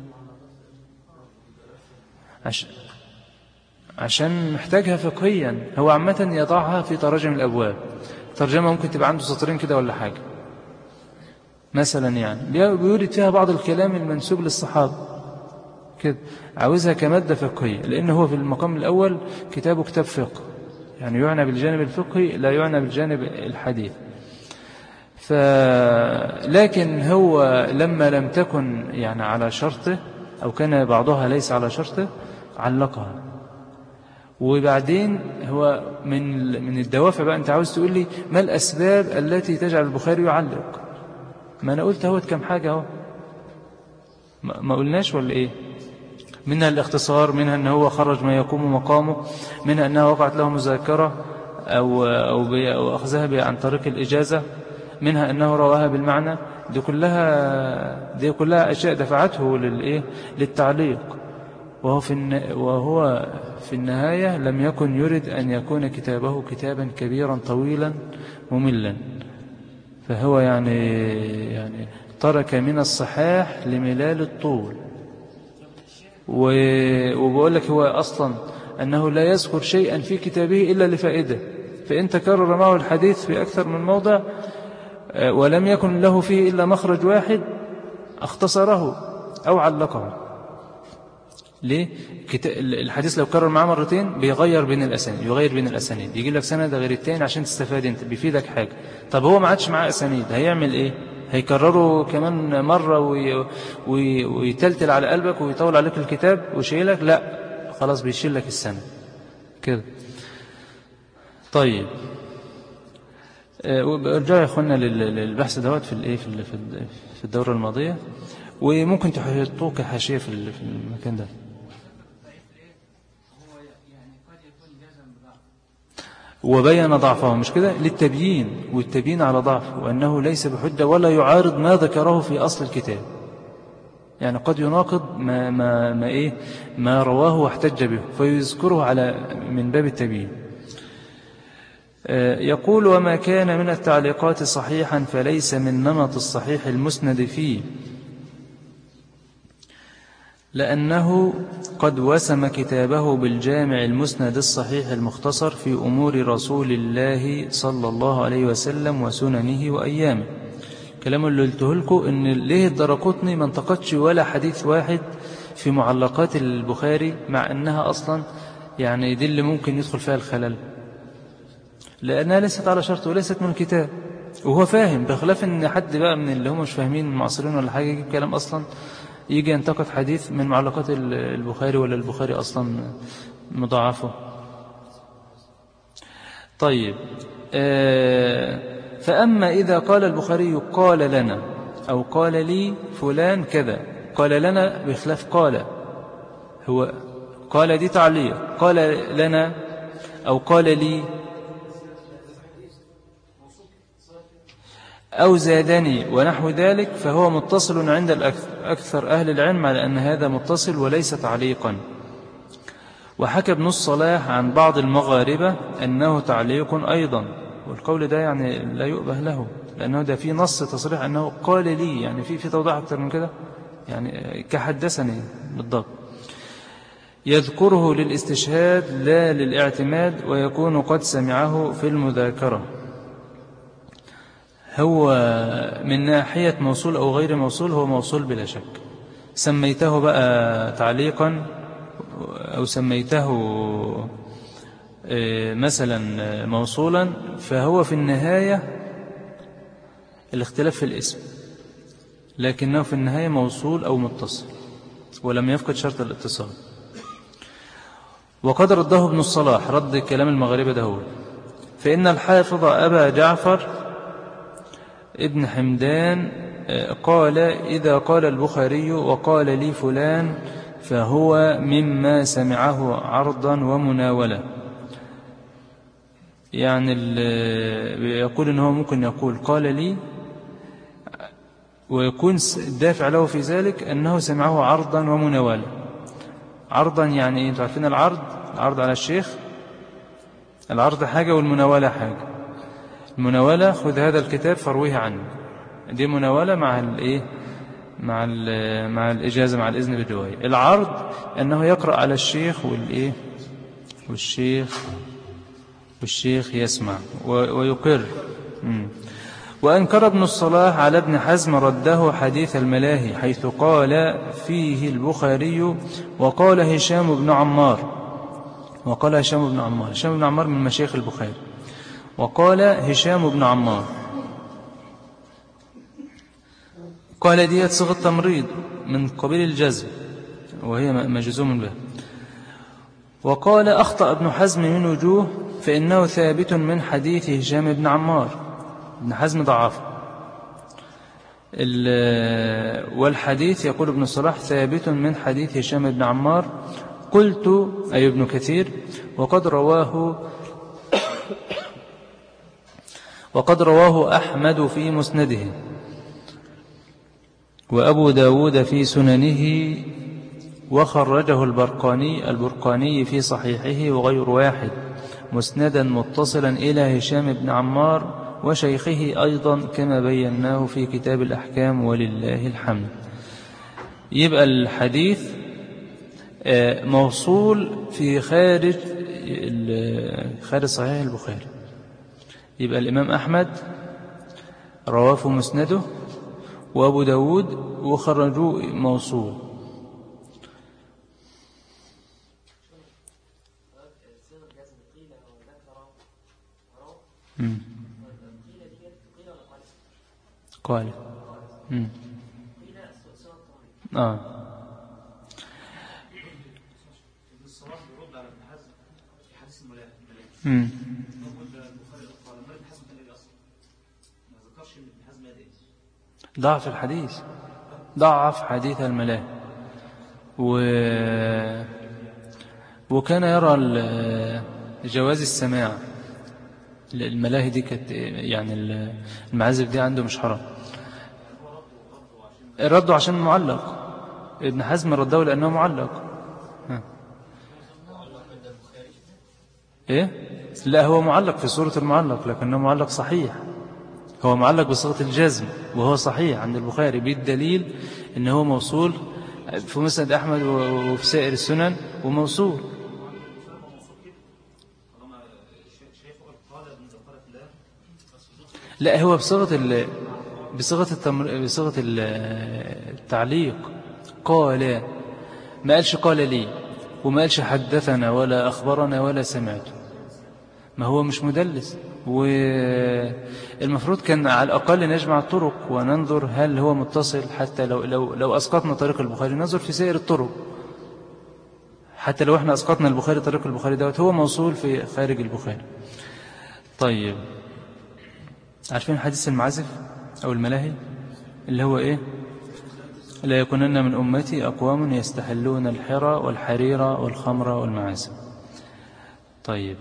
عشان محتاجها فقهيا. هو عامة يضعها في تراجم الأبواب، ترجمة ممكن تبقى عنده سطرين كده ولا حاجة مثلا، يعني بيورد فيها بعض الكلام المنسوب للصحابة كده، عاوزها كمادة فقهية، لأن هو في المقام الأول كتابه كتاب فقه، يعني يعنى بالجانب الفقهي لا يعنى بالجانب الحديث. ف... لكن هو لما لم تكن يعني على شرطه أو كان بعضها ليس على شرطه علقها. وبعدين هو من من الدوافع بقى، أنت عاوز تقول لي ما الأسباب التي تجعل البخاري يعلق؟ ما أنا قلت اهوت كم حاجة اهو، ما قلناش ولا إيه؟ منها الاختصار، منها أنه هو خرج ما يقوم مقامه، منها أنها وقعت له مذاكرة أو, أو, أو أخذها عن طريق الإجازة، منها أنه رواها بالمعنى. دي كلها, دي كلها أشياء دفعته للإيه؟ للتعليق. وهو في, وهو في النهاية لم يكن يرد أن يكون كتابه كتابا كبيرا طويلا مملا، فهو يعني, يعني ترك من الصحاح لملال الطول. وبقول لك هو أصلا أنه لا يذكر شيئا في كتابه إلا لفائدة، فإن تكرر معه الحديث في أكثر من موضع ولم يكن له فيه إلا مخرج واحد اختصره أو علقه. ليه؟ الحديث لو كرر معه مرتين بيغير بين الأسانيد، يغير بين الأسانيد، يجي لك سند غير التاني عشان تستفاد انت، بيفيدك حاجة. طب هو ما عادش معاه أسانيد، هيعمل ايه؟ هيكرره كمان مرة وي... وي... ويتلتل على قلبك ويطول عليك الكتاب ويشيلك؟ لا، خلاص بيشيل لك السند كده. طيب ارجعوا يا اخوانا للبحث دوت في الايه في في الدورة الماضية، وممكن تحطوه كحاشية في المكان ده. وبين ضعفه، مش كده؟ للتبيين، والتبيين على ضعف، وأنه ليس بحجة ولا يعارض ما ذكره في أصل الكتاب. يعني قد يناقض ما, ما, ما, إيه ما رواه واحتج به فيذكره على من باب التبيين. يقول: وما كان من التعليقات صحيحا فليس من نمط الصحيح المسند فيه، لأنه قد وسم كتابه بالجامع المسند الصحيح المختصر في أمور رسول الله صلى الله عليه وسلم وسننه وأيامه. كلام اللي قلته لكم إن ليه الدرقطني ما انتقدش ولا حديث واحد في معلقات البخاري، مع أنها أصلا يعني دي اللي ممكن يدخل فيها الخلل، لأنها ليست على شرط وليست من الكتاب، وهو فاهم، بخلاف إن حد بقى من اللي هم مش فاهمين المعاصرين ولا حاجة يجيب كلام أصلا يجي ينتقد حديث من معلقات البخاري ولا البخاري أصلا مضاعفه. طيب فأما إذا قال البخاري قال لنا أو قال لي فلان كذا، قال لنا بخلاف قال، هو قال دي تعليق، قال لنا أو قال لي أو زادني ونحو ذلك، فهو متصل عند الأكثر أهل العلم على أن هذا متصل وليس تعليقا. وحكى ابن الصلاح عن بعض المغاربة أنه تعليق أيضا، والقول ده يعني لا يؤبه له، لأنه ده في نص تصريح أنه قال لي، يعني في في توضيح أكثر من كده، يعني كحدثني بالضبط. يذكره للاستشهاد لا للاعتماد، ويكون قد سمعه في المذاكرة. هو من ناحية موصول أو غير موصول هو موصول بلا شك، سميته بقى تعليقا أو سميته مثلا موصولا، فهو في النهاية الاختلاف في الاسم، لكنه في النهاية موصول أو متصل ولم يفقد شرط الاتصال. وقد رده ابن الصلاح رد كلام المغاربة ده، فإن الحافظ أبا جعفر ابن حمدان قال: إذا قال البخاري وقال لي فلان فهو مما سمعه عرضا ومناولة. يعني يقول إنه ممكن يقول قال لي ويكون الدافع له في ذلك أنه سمعه عرضا ومناولة. عرضا يعني أنتم عارفين العرض، العرض على الشيخ، العرض حاجة والمناولة حاجة. المناولة خذ هذا الكتاب فرويه عنه، دي مناولة مع الايه مع مع الإجازة، مع الإذن بالرواية. العرض أنه يقرأ على الشيخ والإيه والشيخ والشيخ يسمع ويقر. م. وأنكر ابن الصلاح على ابن حزم رده حديث الملاهي، حيث قال فيه البخاري وقال هشام بن عمار، وقال هشام بن عمار، هشام بن عمار من مشايخ البخاري، وقال هشام بن عمار، قال ديت صيغة تمريض من قبيل الجزم وهي مجزوم به. وقال أخطأ ابن حزم من وجوه، فإنه ثابت من حديث هشام بن عمار، ابن حزم ضعف. والحديث يقول ابن الصلاح ثابت من حديث هشام بن عمار. قلت أي ابن كثير: وقد رواه وقد رواه أحمد في مسنده وأبو داود في سننه وخرجه البرقاني البرقاني في صحيحه وغير واحد مسندا متصلا إلى هشام بن عمار وشيخه أيضا كما بيناه في كتاب الأحكام ولله الحمد. يبقى الحديث موصول في خارج خارج صحيح البخاري. يبقى الإمام أحمد رواه في مسنده وأبو داود وخرجوه موصول. مم. قال مم. آه مم. ضعف الحديث ضعف حديث الملاهي و... وكان يرى جواز السماع. الملاهي دي كانت يعني المعازف دي عنده مش حرام. ردوا عشان معلق. ابن حزم رده لأنه معلق. ها. ايه لا هو معلق في صورة المعلق لكنه معلق صحيح. هو معلق بصيغة الجزم وهو صحيح عند البخاري بالدليل انه هو موصول في مسند أحمد وفي سائر السنن وموصول. لا هو بصيغة ال... بصيغة التمر... بصيغة التعليق قال ما قالش قال لي وما قالش حدثنا ولا أخبرنا ولا سمعت. ما هو مش مدلس والمفروض كان على الأقل نجمع الطرق وننظر هل هو متصل. حتى لو, لو, لو أسقطنا طريق البخاري ننظر في سائر الطرق. حتى لو احنا أسقطنا البخاري طريق البخاري دوت هو موصول في خارج البخاري. طيب عارفين حديث المعازف أو الملاهي اللي هو إيه؟ لا يكونن من أمتي أقوام يستحلون الحرى والحرير والخمر والمعازف. طيب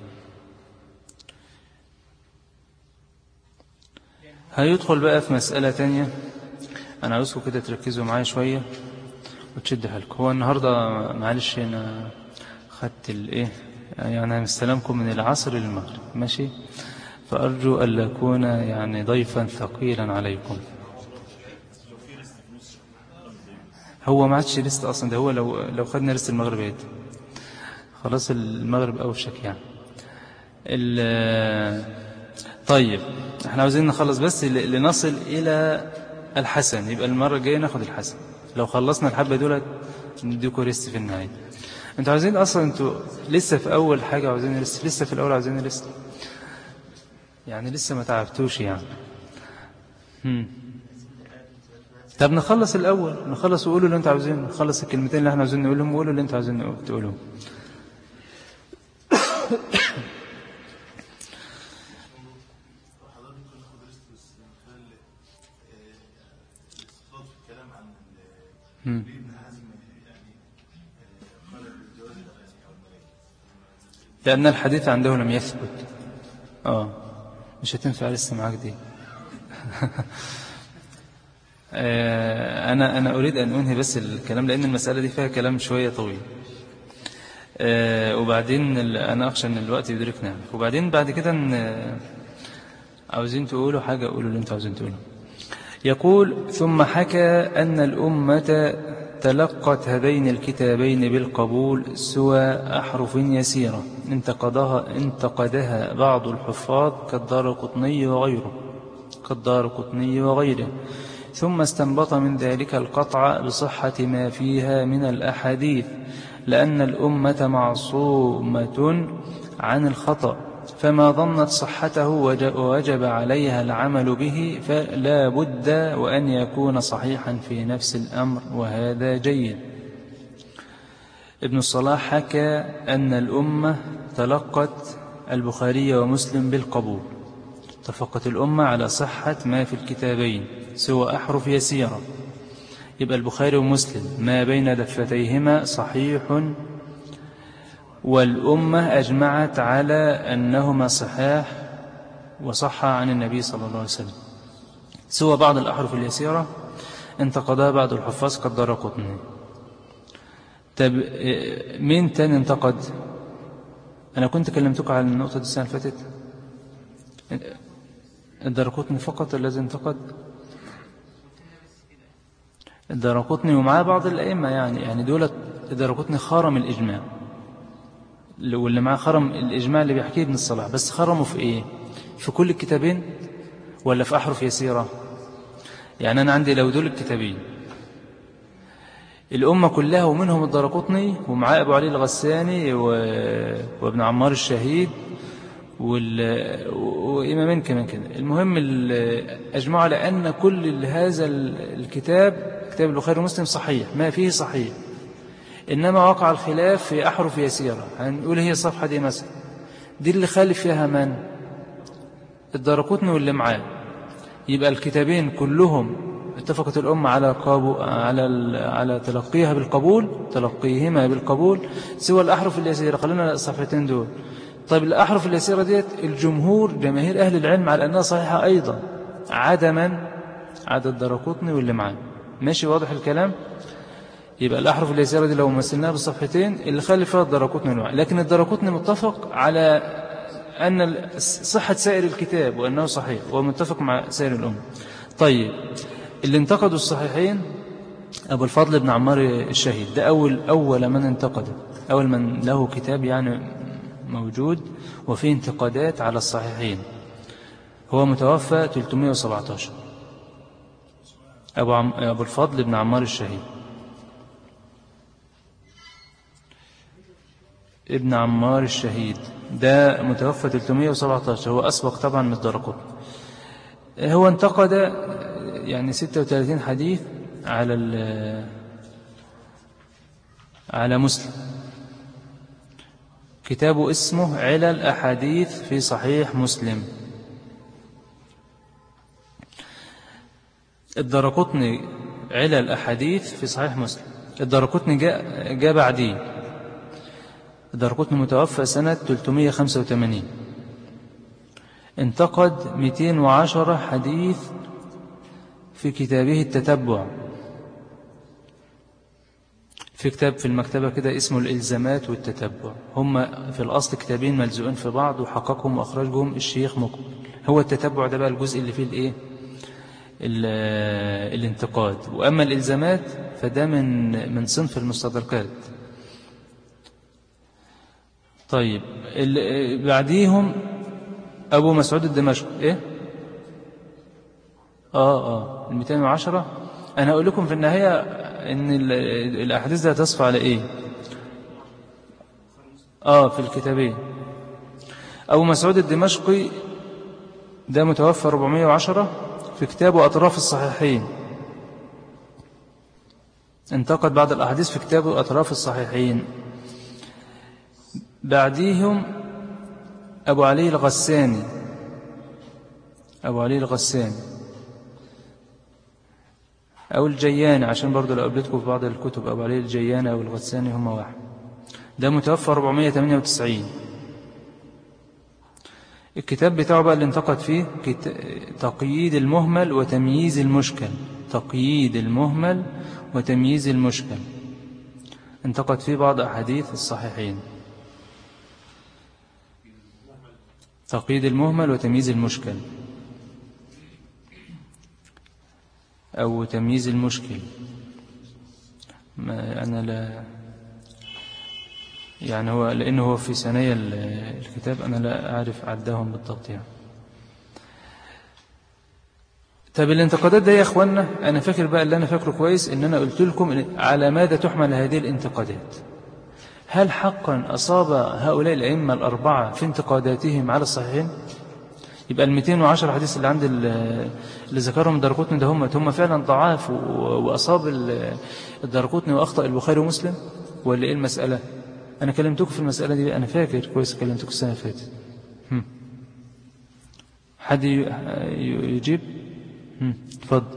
هيدخل بقى في مسألة تانية. أنا عاوزكم كده تركزوا معايا شوية وتشد حالكم. هو النهاردة معلش أنا خدت الإيه يعني مستلمكم من العصر للمغرب ماشي. فأرجو أن أكون يعني ضيفا ثقيلا عليكم. هو ما عادش لست أصلا. ده هو لو لو خدنا لست المغرب هيت خلاص المغرب أوشك يعني. طيب احنا عاوزين نخلص بس لنصل إلى الحسن. يبقى المرة الجاية ناخد الحسن. لو خلصنا الحبة دولت نديكوا ريست في النهاية. انتوا عاوزين أصلا انتوا لسه في أول حاجة عاوزين ريست. لسه في الأول عاوزين ريست يعني لسه ما تعبتوش يعني. هم. طب نخلص الأول نخلص وقولوا اللي انتوا عاوزين. نخلص الكلمتين اللي احنا عاوزين نقولهم وقولوا اللي انتوا عاوزين تقولوهم. هم. لأن الحديث عنده لم يثبت. آه مش هتنفع لسه معاك دي. أنا أنا أريد أن أنهي بس الكلام لأن المسألة دي فيها كلام شوية طويل. وبعدين أنا أخشى أن الوقت يدركنا. وبعدين بعد كده عاوزين تقولوا حاجة قولوا اللي أنتوا عاوزين تقولوا. يقول ثم حكى أن الأمة تلقت هذين الكتابين بالقبول سوى أحرف يسيرة انتقدها, انتقدها بعض الحفاظ كالدارقطني وغيره كالدارقطني وغيره ثم استنبط من ذلك القطع بصحة ما فيها من الأحاديث لأن الأمة معصومة عن الخطأ فما ظنت صحته ووجب عليها العمل به فلا بد وأن يكون صحيحا في نفس الأمر وهذا جيد. ابن الصلاح حكى أن الأمة تلقت البخاري ومسلم بالقبول. اتفقت الأمة على صحة ما في الكتابين سوى أحرف يسيرة. يبقى البخاري ومسلم ما بين دفتيهما صحيح والأمة أجمعت على أنهما صحاح وصح عن النبي صلى الله عليه وسلم، سوى بعض الأحرف اليسيرة انتقدها بعض الحفاظ كالدارقطني. طب مين تاني انتقد؟ أنا كنت كلمتك على النقطة دي السنة اللي فاتت. الدارقطني فقط الذي انتقد؟ الدارقطني ومعاه بعض الأئمة، يعني يعني دولة الدارقطني خرم الإجماع، واللي معاه خرم الإجماع اللي بيحكيه ابن الصلاح، بس خرمه في إيه؟ في كل الكتابين ولا في أحرف يسيرة؟ يعني أنا عندي لو دول الكتابين الأمة كلها ومنهم الدارقطني ومعاه أبو علي الغساني و... وابن عمار الشهيد وال... وإمامين كمان كده، المهم أجمعوا على أن كل هذا الكتاب كتاب البخاري ومسلم صحيح، ما فيه صحيح، إنما وقع الخلاف في أحرف يسيرة. هنقول هي الصفحة دي مثلا، دي اللي خالف فيها من؟ الدارقطني واللي معاه. يبقى الكتابين كلهم اتفقت الأمة على قابو على على تلقيها بالقبول، تلقيهما بالقبول، سوى الأحرف اليسيرة. خلينا الصفحتين دول. طيب الأحرف اليسيرة ديت الجمهور جماهير أهل العلم على أنها صحيحة أيضا، عدا من؟ عدا الدارقطني واللي معاه. ماشي، واضح الكلام؟ يبقى الأحرف اليسيرة دي لو مثلناها بالصفحتين اللي خالف فيها الدارقطني واللي معاه، لكن الدارقطني متفق على أن صحة سائر الكتاب وأنه صحيح ومتفق مع سائر الأمة. طيب اللي انتقدوا الصحيحين أبو الفضل بن عمار الشهيد، ده أول أول من انتقده، أول من له كتاب يعني موجود وفيه انتقادات على الصحيحين. هو متوفى ثلاثمائة وسبعة عشر، أبو, عم... أبو الفضل بن عمار الشهيد ابن عمار الشهيد، ده متوفى ثلاثمائة وسبعة عشر، هو أسبق طبعا من الدارقطني. هو انتقد يعني ستة وثلاثين حديث على على مسلم. كتابه اسمه علل أحاديث في صحيح مسلم. الدارقطني علل أحاديث في صحيح مسلم، الدارقطني جاء جاء بعديه. الدارقطني متوفى سنة ثلاثمائة وخمسة وثمانين، انتقد مئتين وعشرة حديث في كتابه التتبع، في كتاب في المكتبة كده اسمه الإلزامات والتتبع. هم في الأصل كتابين ملزوقين في بعض، وحققهم وأخرجهم الشيخ مقبل. هو التتبع ده بقى الجزء اللي فيه الإيه؟ الانتقاد. وأما الإلزامات فده من من صنف المستدركات. طيب بعديهم أبو مسعود الدمشق. إيه؟ آه آه المئتين وعشرة. أنا أقول لكم في النهاية إن الأحاديث دي تصفى على إيه؟ آه في الكتابين. أبو مسعود الدمشقي ده متوفى أربعمائة وعشرة، في كتابه أطراف الصحيحين انتقد بعض الأحاديث في كتابه أطراف الصحيحين. بعديهم أبو علي الغساني، أبو علي الغساني أو الجياني، عشان برضو لو قابلتكم في بعض الكتب أبو علي الجياني أو الغساني هم واحد. ده متوفى أربعمائة وثمانية وتسعين. الكتاب بتاعه بقى اللي انتقد فيه تقييد المهمل وتمييز المشكل. تقييد المهمل وتمييز المشكل، انتقد فيه بعض أحاديث الصحيحين. تقييد المهمل وتمييز المشكل أو تمييز المشكل. ما أنا لا يعني هو لأنه هو في ثنايا الكتاب أنا لا أعرف عدهم بالضبط يعني. طب الانتقادات ده يا أخوانا، أنا فاكر بقى اللي أنا فاكره كويس إن أنا قلت لكم على ماذا تحمل هذه الانتقادات. هل حقا أصاب هؤلاء الأئمة الأربعة في انتقاداتهم على الصحيحين؟ يبقى المئتين وعشرة حديث اللي عند اللي ذكرهم الدارقطني ده هم هم فعلا ضعاف وأصاب الدارقطني وأخطأ البخاري ومسلم، ولا إيه المسألة؟ أنا كلمتكم في المسألة دي، أنا فاكر كويس كلمتكم السنة اللي فاتت. حد يجيب؟ اتفضل.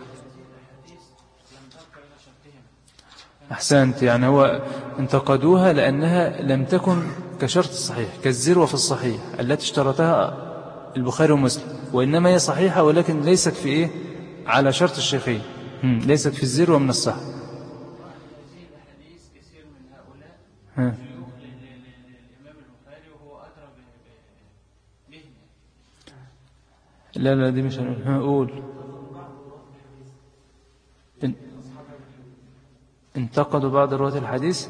أحسنت. يعني هو انتقدوها لأنها لم تكن كشرط الصحيح، كالذروة في الصحيح التي اشترطها البخاري ومسلم، وإنما هي صحيحة ولكن ليست في إيه على شرط الشيخين، ليست في الذروة من الصحة. ها. لا لا دي مش هنقول. انتقدوا بعض رواة الحديث.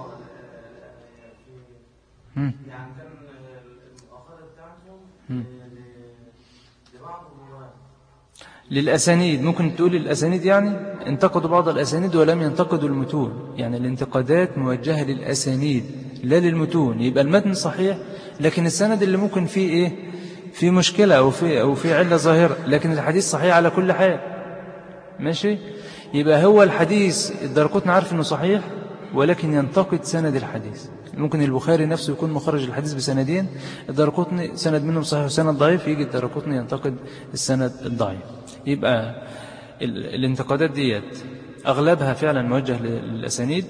يعني كان المؤاخذة بتاعتهم لبعض الرواة للأسانيد، ممكن تقول الأسانيد، يعني انتقدوا بعض الأسانيد ولم ينتقدوا المتون، يعني الانتقادات موجهة للأسانيد لا للمتون. يبقى المتن صحيح لكن السند اللي ممكن فيه إيه، في مشكلة أو في, أو في علة ظاهرة، لكن الحديث صحيح على كل حال. ماشي. يبقى هو الحديث الدارقطني عارف أنه صحيح ولكن ينتقد سند الحديث. ممكن البخاري نفسه يكون مخرج الحديث بسندين، الدارقطني سند منهم صحيح وسند ضعيف، يجي الدارقطني ينتقد السند الضعيف. يبقى الانتقادات ديت أغلبها فعلا موجه للأسانيد،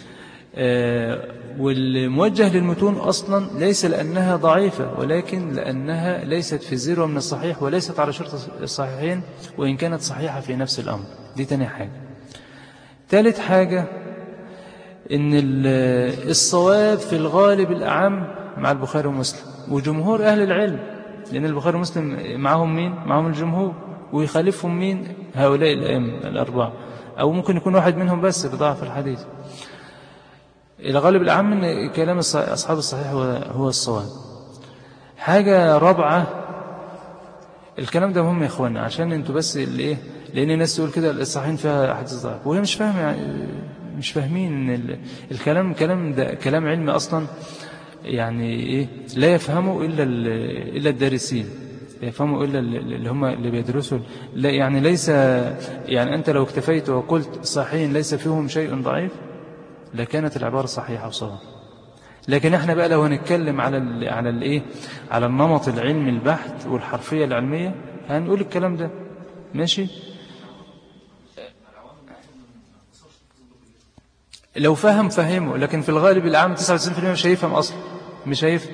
والموجه للمتون أصلا ليس لأنها ضعيفة ولكن لأنها ليست في الذروة من الصحيح وليست على شرط الصحيحين، وإن كانت صحيحة في نفس الأمر. دي تاني حاجة. ثالث حاجة إن الصواب في الغالب الأعم مع البخاري ومسلم وجمهور أهل العلم، لأن البخاري ومسلم معهم مين؟ معهم الجمهور، ويخالفهم مين؟ هؤلاء الأئمة الأربعة، أو ممكن يكون واحد منهم بس بضعف الحديث. الغالب الأعم من كلام أصحاب الصحيح هو الصواب. حاجة رابعة، الكلام ده مهم يا إخوانا عشان أنتوا بس اللي إيه، لأن الناس تقول كده الصحيحين فيها حديث ضعيف وهي مش فاهمة، يعني مش فاهمين إن الكلام كلام ده كلام علمي أصلا، يعني إيه لا يفهمه إلا إلا الدارسين، يفهموا إلا اللي هم اللي بيدرسوا. لا يعني ليس، يعني أنت لو اكتفيت وقلت صحيحين ليس فيهم شيء ضعيف لكانت العبارة صحيحة وصواب. لكن احنا بقى لو هنتكلم على ال على الايه على النمط العلمي البحت والحرفية العلمية هنقول الكلام ده. ماشي. لو فهم فهمه، لكن في الغالب العام تسعة وتسعين بالمئة مش هيفهم أصلا، مش هيفهم.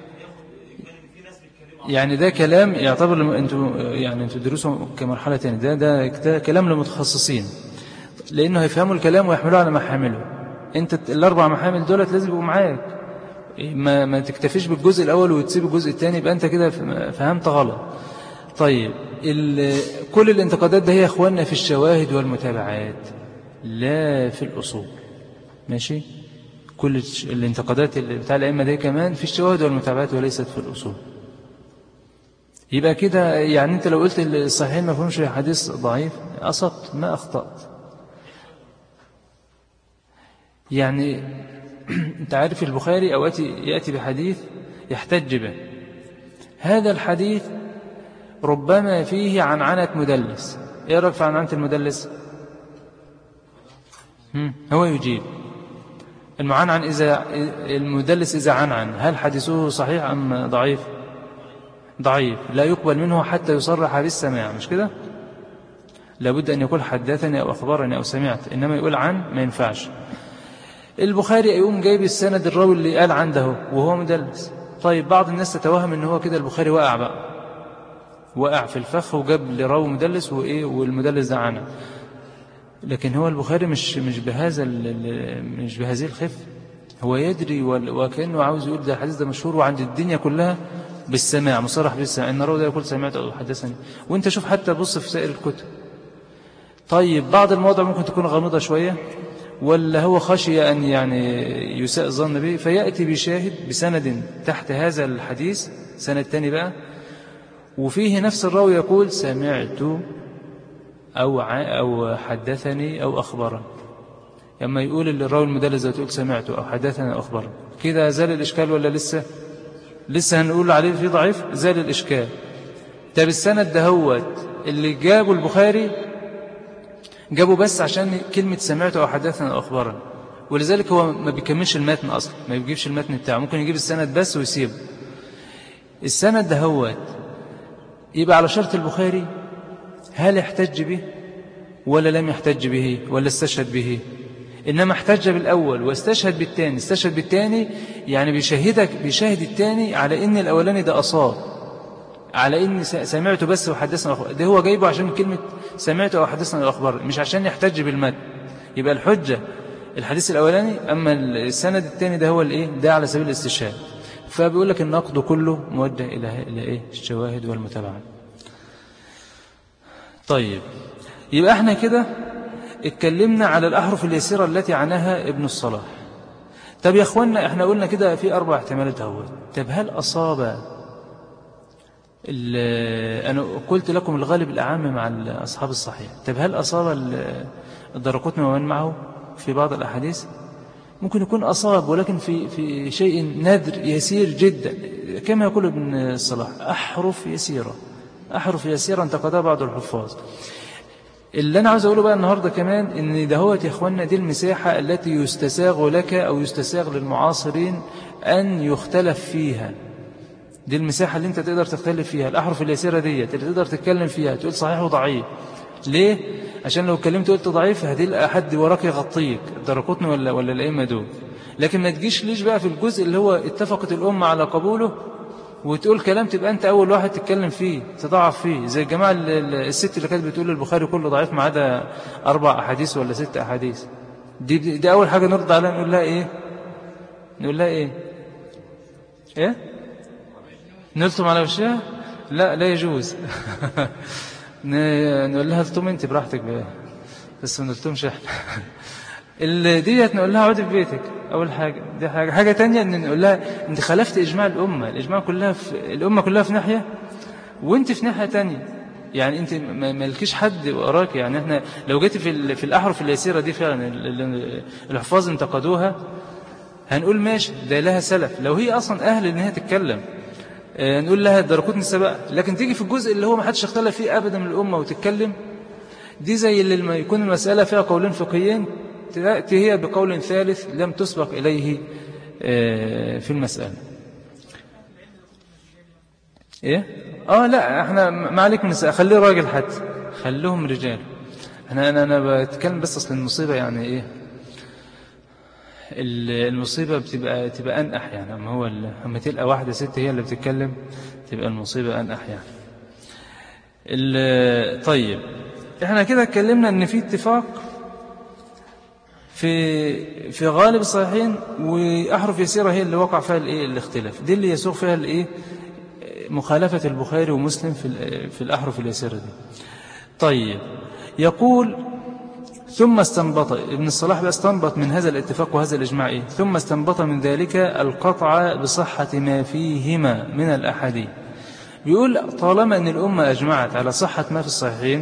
يعني ده كلام يعتبر انتوا يعني انتوا تدرسوا كمرحلة تانية، ده, ده ده كلام للمتخصصين، لأنه هيفهموا الكلام ويحملوه على محامله. انت الأربع محامل دولت لازم يبقوا معاك، ما, ما تكتفيش بالجزء الأول وتسيب الجزء الثاني، يبقى أنت كده فهمت غلط. طيب كل الانتقادات ده هي أخواننا في الشواهد والمتابعات لا في الأصول. ماشي. كل الانتقادات اللي بتاع الأئمة دي كمان في الشواهد والمتابعات وليست في الأصول. يبقى كده يعني أنت لو قلت الصحيحين ما فهمش حديث ضعيف أصبت ما أخطأت. يعني أنت عارف البخاري أوقات يأتي بحديث يحتج به، هذا الحديث ربما فيه عنعنة مدلس. إيه رأيك في عنعنة المدلس؟ هو يجيب المعنعن إذا المدلس إذا عنعن هل حديثه صحيح أم ضعيف؟ ضعيف، لا يقبل منه حتى يصرح بالسماع، مش كده؟ لابد أن يقول حدثني أو أخبرني أو سمعت، إنما يقول عن ما ينفعش. البخاري يقوم جايب السند الراوي اللي قال عنده وهو مدلس. طيب بعض الناس تتوهم ان هو كده البخاري وقع بقى، وقع في الفخ وجاب لراوي مدلس وايه والمدلس ده عنه. لكن هو البخاري مش مش بهذا مش بهذه الخف، هو يدري وكأنه عاوز يقول ده الحديث ده مشهور وعند الدنيا كلها بالسماع، مصرح بالسماع، ان الراوي ده يقول سمعت او حدثني. وانت شوف حتى بص في سائر الكتب. طيب بعض المواضع ممكن تكون غامضة شوية، ولا هو خشي أن يعني يساء الظن به فيأتي بشاهد بسند تحت هذا الحديث، سند تاني بقى، وفيه نفس الراوي يقول سمعت أو أو حدثني أو أخبرني. لما يقول الراوي المدلس تقول سمعت أو حدثني أو أخبرني، كده زال الإشكال ولا لسه؟ لسه هنقول عليه في ضعيف، زال الإشكال. طب السند ده هو اللي جابه البخاري جابوا بس عشان كلمة سمعت أو حدثنا أو أخبرنا، ولذلك هو ما بيكملش المتن أصلا، ما بيجيبش المتن بتاعه، ممكن يجيب السند بس ويسيبه. السند ده هو يبقى على شرط البخاري، هل احتج به ولا لم يحتج به ولا استشهد به؟ إنما احتج بالأول واستشهد بالتاني. استشهد بالتاني يعني بيشهدك بيشاهد التاني على إن الأولاني ده أصاب، على إن سمعته بس وحدثنا الأخبار، ده هو جايبه عشان كلمة سمعته أو حدثنا الأخبار، مش عشان يحتج بالمتن. يبقى الحجة الحديث الأولاني، أما السند الثاني ده هو الإيه، ده على سبيل الاستشهاد. فبيقول لك النقد كله موجه إلى إلى إيه، الشواهد والمتابعة. طيب يبقى احنا كده اتكلمنا على الأحرف اليسيرة التي عناها ابن الصلاح. طب يا أخوانا احنا قلنا كده في أربع احتمالات اهو. طب هل أصاب، أنا قلت لكم الغالب الأعم مع أصحاب الصحيح، طب هل أصاب الدرقطني ومن معه في بعض الأحاديث؟ ممكن يكون أصاب، ولكن في في شيء نادر يسير جدا، كما يقول ابن الصلاح أحرف يسيرة، أحرف يسيرة انتقدها بعض الحفاظ. اللي أنا عاوز أقوله بقى النهاردة كمان إن دهوت يا إخواننا دي المساحة التي يستساغ لك أو يستساغ للمعاصرين أن يختلف فيها. دي المساحة اللي أنت تقدر تختلف فيها، الأحرف اليسيرة دي اللي تقدر تتكلم فيها، تقول صحيح وضعيف. ليه؟ عشان لو اتكلمت قلت ضعيف هتلقى حد وراك يغطيك، الدرقطني ولا ولا الأئمة دول. لكن ما تجيش ليش بقى في الجزء اللي هو اتفقت الأمة على قبوله وتقول كلام تبقى أنت أول واحد تتكلم فيه، تضعف فيه، زي الجماعة الست اللي كانت بتقول البخاري كله ضعيف ما عدا أربع أحاديث ولا ست أحاديث. دي, دي أول حاجة نرد عليها، نقول لها إيه؟ نقول لها إيه؟ إيه؟ نلتم على وشها؟ لا لا يجوز. نقول لها التم أنت براحتك بقى، بس ما نلتمش إحنا. اللي ديت نقول لها عودي في بيتك أول حاجة. دي حاجة حاجة تانية إن نقول لها أنت خلفت إجماع الأمة، الإجماع كلها في الأمة كلها في ناحية وأنت في ناحية تانية، يعني أنت ما لكيش حد وراك. يعني إحنا لو جيت في في الأحرف اليسيرة دي فعلا الحفاظ انتقدوها هنقول ماشي ده لها سلف، لو هي أصلا أهل إنها تتكلم نقول لها الدرقطني السبق. لكن تيجي في الجزء اللي هو ما حدش اختلف فيه أبدا من الأمة وتتكلم، دي زي اللي لما يكون المسألة فيها قولين فقهيين تأتي هي بقول ثالث لم تسبق إليه في المسألة. إيه؟ آه لا احنا ما عليك من السألة، خليه راجل حتى، خليهم رجال. أنا أنا أنا بتكلم بس أصل المصيبة يعني إيه؟ المصيبة بتبقى تبقى أنقح يعني، أما هو أما تلقى واحدة ست هي اللي بتتكلم تبقى المصيبة أنقح يعني. طيب احنا كده اتكلمنا ان في اتفاق في في غالب الصحيحين، واحرف يسيره هي اللي وقع فيها الايه الاختلاف، دي اللي يسوق فيها الايه مخالفه البخاري ومسلم في في الاحرف اليسيره دي. طيب يقول ثم استنبط ابن الصلاح استنبط من هذا الاتفاق وهذا الاجماع ايه؟ ثم استنبط من ذلك القطع بصحه ما فيهما من الاحاديث. بيقول طالما ان الامه اجمعت على صحه ما في الصحيحين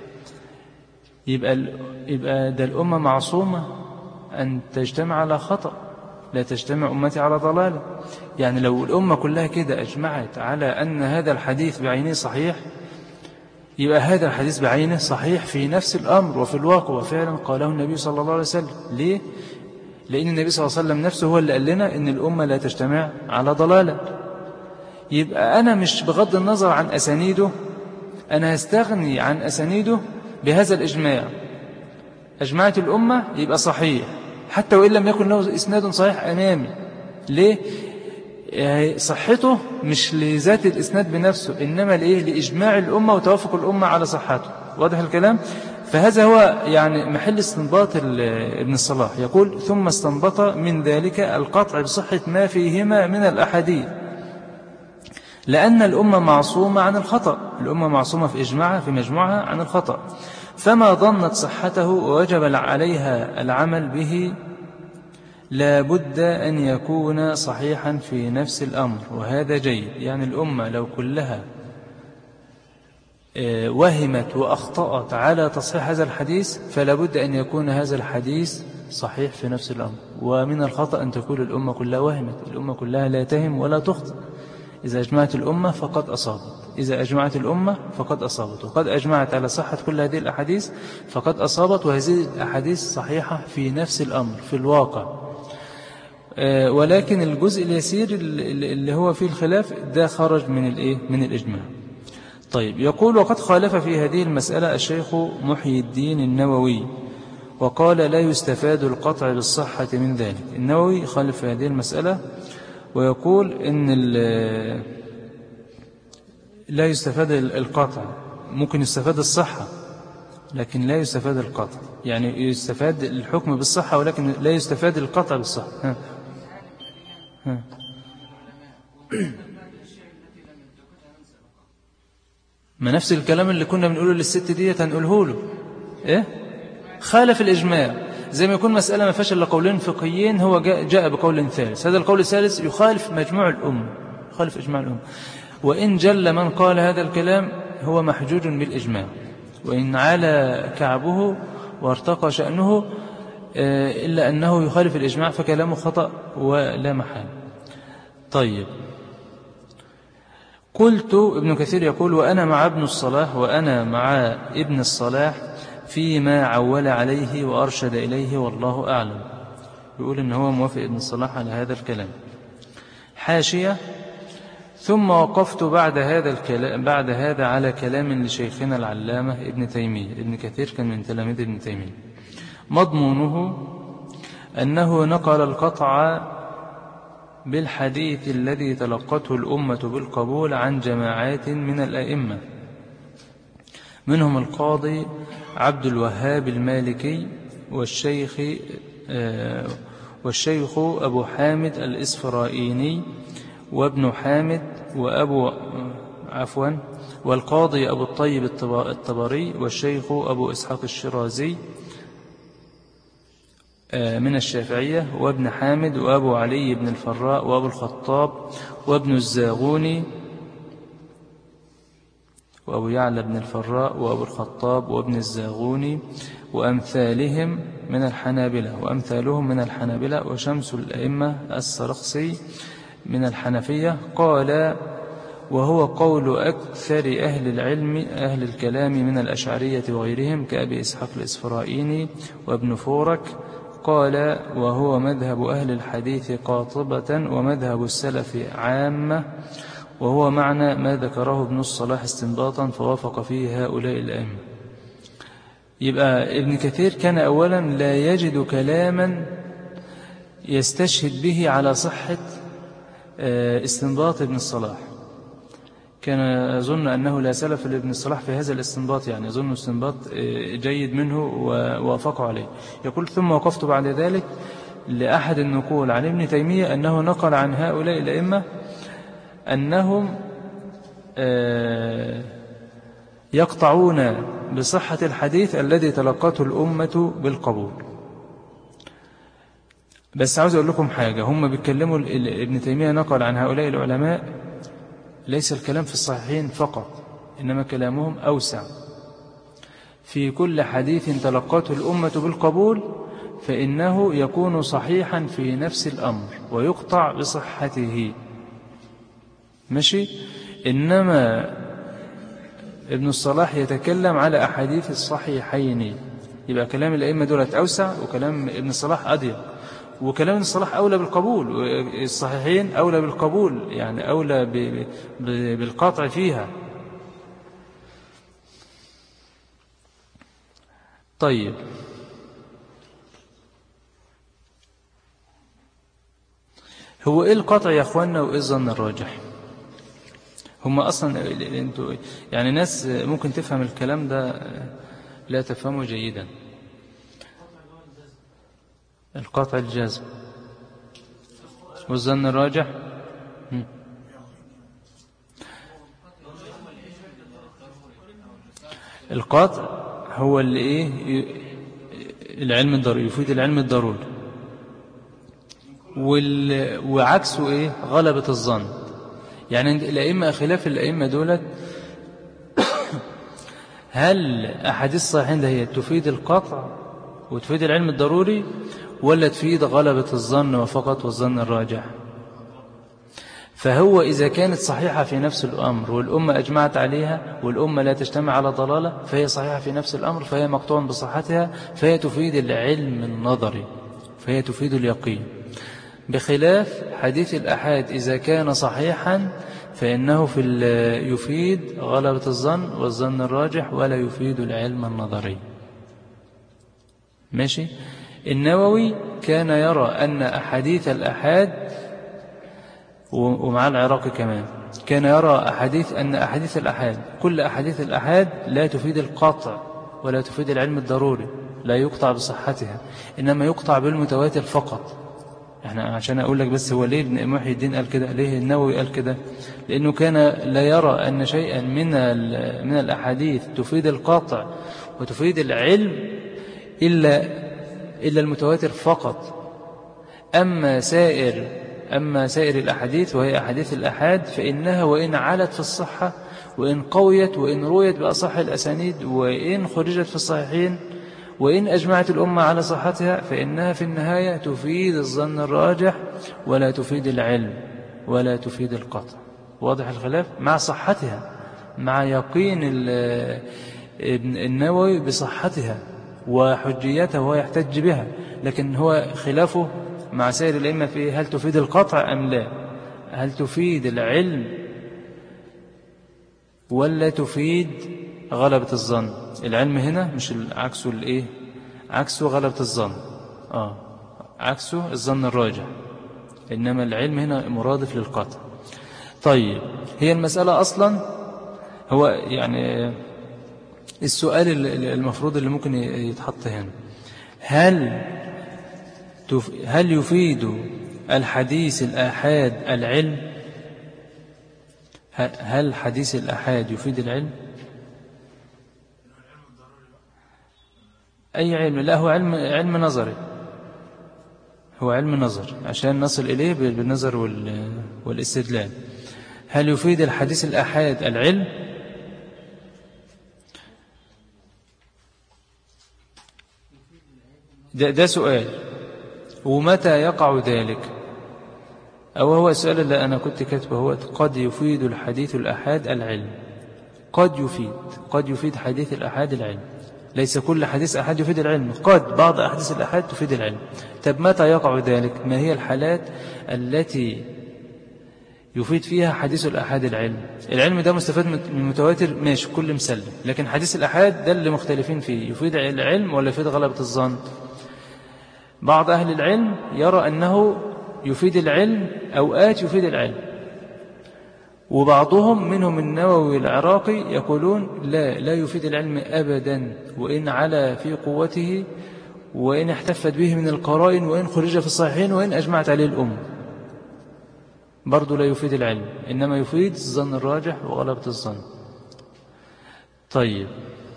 يبقى يبقى ده الأمة معصومة أن تجتمع على خطأ، لا تجتمع أمتي على ضلالة. يعني لو الأمة كلها كده أجمعت على أن هذا الحديث بعينه صحيح، يبقى هذا الحديث بعينه صحيح في نفس الأمر وفي الواقع، وفعلا قاله النبي صلى الله عليه وسلم. ليه؟ لأن النبي صلى الله عليه وسلم نفسه هو اللي قال لنا أن الأمة لا تجتمع على ضلالة. يبقى أنا مش بغض النظر عن أسانيده، أنا هستغني عن أسانيده بهذا الإجماع. أجمعت الأمة يبقى صحيح حتى وإن لم يكن له إسناد صحيح أمامي. ليه؟ صحته مش لذات الإسناد بنفسه، إنما لإيه؟ لإجماع الأمة وتوافق الأمة على صحته. واضح الكلام؟ فهذا هو يعني محل استنباط ابن الصلاح. يقول ثم استنبط من ذلك القطع بصحة ما فيهما من الأحاديث، لأن الأمة معصومة عن الخطأ، الأمة معصومة في إجماعها في مجموعها عن الخطأ، فما ظنت صحته ووجب عليها العمل به لا بد أن يكون صحيحا في نفس الأمر، وهذا جيد. يعني الأمة لو كلها وهمت وأخطأت على تصحيح هذا الحديث فلا بد أن يكون هذا الحديث صحيح في نفس الأمر. ومن الخطأ أن تكون الأمة كلها وهمت، الأمة كلها لا تهم ولا تخطئ. إذا أجمعت الأمة فقد أصابت، إذا أجمعت الأمة فقد أصابت، وقد أجمعت على صحة كل هذه الأحاديث فقد أصابت، وهذه الأحاديث صحيحة في نفس الأمر في الواقع. ولكن الجزء اليسير اللي هو فيه الخلاف ده خرج من الإيه؟ من الإجماع. طيب يقول وقد خالف في هذه المسألة الشيخ محي الدين النووي وقال لا يستفاد القطع بالصحة من ذلك. النووي خالف في هذه المسألة ويقول إن لا يستفاد القطع، ممكن يستفاد الصحة لكن لا يستفاد القطع، يعني يستفاد الحكم بالصحة ولكن لا يستفاد القطع بالصحة. ها. ها. ما نفس الكلام اللي كنا بنقوله للست ديت هنقوله له ايه، خالف الإجماع. زي ما يكون مسألة ما فيهاش الا قولين فقهيين، هو جاء, جاء بقول ثالث، هذا القول الثالث يخالف مجموع الأمة، يخالف إجماع الأمة. وإن جل من قال هذا الكلام هو محجوج بالإجماع، وإن علا كعبه وارتقى شأنه إلا أنه يخالف الإجماع فكلامه خطأ ولا محال. طيب، قلت ابن كثير يقول: وأنا مع ابن الصلاح وأنا مع ابن الصلاح فيما عول عليه وأرشد إليه والله أعلم. يقول إن هو موافق ابن الصلاح على هذا الكلام. حاشية: ثم وقفت بعد هذا الكلام بعد هذا على كلام لشيخنا العلامة ابن تيمية. ابن كثير كان من تلاميذ ابن تيمية. مضمونه أنه نقل القطع بالحديث الذي تلقته الأمة بالقبول عن جماعات من الأئمة، منهم القاضي عبد الوهاب المالكي والشيخ والشيخ أبو حامد الإسفرائيني وابن حامد وأبو عفوا والقاضي أبو الطيب الطبري والشيخ أبو إسحاق الشرازي من الشافعية وابن حامد وأبو علي بن الفراء وأبو الخطاب وابن الزاغوني وأبو يعلى بن الفراء وأبو الخطاب وابن الزاغوني وأمثالهم من الحنابلة وأمثالهم من الحنابلة وشمس الأئمة السرخسي من الحنفية. قال: وهو قول أكثر أهل العلم أهل الكلام من الأشعرية وغيرهم كأبي إسحاق الإسفرائيني وابن فورك. قال: وهو مذهب أهل الحديث قاطبة ومذهب السلف عامة، وهو معنى ما ذكره ابن الصلاح استنباطا فوافق فيه هؤلاء الأئمة. يبقى ابن كثير كان أولا لا يجد كلاما يستشهد به على صحة استنباط ابن الصلاح، كان يظن أنه لا سلف لابن الصلاح في هذا الاستنباط، يعني يظن استنباط جيد منه ووافقوا عليه. يقول: ثم وقفت بعد ذلك لأحد النقول عن ابن تيمية أنه نقل عن هؤلاء الأئمة أنهم يقطعون بصحة الحديث الذي تلقته الأمة بالقبول. بس عاوز أقول لكم حاجة، هم بيتكلموا ابن تيمية نقل عن هؤلاء العلماء، ليس الكلام في الصحيحين فقط، إنما كلامهم أوسع. في كل حديث تلقته الأمة بالقبول فإنه يكون صحيحا في نفس الأمر ويقطع بصحته، ماشي. إنما ابن الصلاح يتكلم على أحاديث الصحيحين، يبقى كلام الأئمة دولت أوسع وكلام ابن الصلاح أضيق، وكلام ابن الصلاح أولى بالقبول، والصحيحين أولى بالقبول، يعني أولى بالقطع فيها. طيب، هو إيه القطع يا أخوانا وإيه الظن الراجح؟ هم أصلا انتوا يعني ناس ممكن تفهم الكلام ده لا تفهمه جيدا. القطع الجازم والظن الراجح. القطع هو اللي ايه العلم الضروري، يفيد العلم الضروري، وعكسه ايه غلبة الظن. يعني الأئمة خلاف الأئمة دولت هل أحاديث صحيحين ده هي تفيد القطع وتفيد العلم الضروري ولا تفيد غلبة الظن وفقط والظن الراجح؟ فهو إذا كانت صحيحة في نفس الأمر والأمة أجمعت عليها والأمة لا تجتمع على ضلالة فهي صحيحة في نفس الأمر، فهي مقطوع بصحتها، فهي تفيد العلم النظري، فهي تفيد اليقين. بخلاف حديث الأحاد إذا كان صحيحا فإنه في يفيد غلبة الظن والظن الراجح ولا يفيد العلم النظري، ماشي. النووي كان يرى أن أحاديث الأحاد ومع العراقي كمان كان يرى أحاديث أن أحاديث الأحاد كل أحاديث الأحاد لا تفيد القطع ولا تفيد العلم الضروري، لا يقطع بصحتها، إنما يقطع بالمتواتر فقط. احنا عشان أقول لك بس هو ليه ابن محي الدين قال كده، ليه النووي قال كده، لأنه كان لا يرى أن شيئا من من الأحاديث تفيد القطع وتفيد العلم إلا إلا المتواتر فقط. أما سائر أما سائر الأحاديث وهي أحاديث الأحاد فإنها وإن علت في الصحة وإن قويت وإن رويت بأصح الأسانيد وإن خرجت في الصحيحين وإن أجمعت الأمة على صحتها فإنها في النهاية تفيد الظن الراجح ولا تفيد العلم ولا تفيد القطع. واضح الخلاف؟ مع صحتها، مع يقين النووي بصحتها وحجيتها وهو يحتج بها، لكن هو خلافه مع سائر الأئمة في هل تفيد القطع أم لا، هل تفيد العلم ولا تفيد غلبة الظن. العلم هنا مش عكسه الإيه، عكسه غلبة الظن، آه عكسه الظن الراجح، إنما العلم هنا مرادف للقطع. طيب هي المسألة أصلا هو يعني السؤال المفروض اللي ممكن يتحط هنا، هل هل يفيد الحديث الآحاد العلم؟ هل حديث الآحاد يفيد العلم؟ أي علم؟ لا، هو علم علم نظري، هو علم نظر عشان نصل إليه بالنظر والاستدلال. هل يفيد الحديث الآحاد العلم؟ ده, ده سؤال، ومتى يقع ذلك؟ أو هو السؤال اللي أنا كنت كاتبه هو قد يفيد الحديث الآحاد العلم، قد يفيد قد يفيد حديث الآحاد العلم، ليس كل حديث آحاد يفيد العلم، قد بعض أحاديث الآحاد تفيد العلم. طب متى يقع ذلك؟ ما هي الحالات التي يفيد فيها حديث الآحاد العلم؟ العلم ده مستفاد من المتواتر ماشي كل مسلم، لكن حديث الآحاد ده اللي مختلفين فيه، يفيد العلم ولا يفيد غلبة الظن؟ بعض أهل العلم يرى أنه يفيد العلم، أوقات يفيد العلم، وبعضهم منهم النووي العراقي يقولون لا لا يفيد العلم أبدا، وإن على في قوته وإن احتفت به من القرائن وإن خرج في الصحيحين وإن أجمعت عليه الأمة، برضو لا يفيد العلم، إنما يفيد الظن الراجح وغلبة الظن. طيب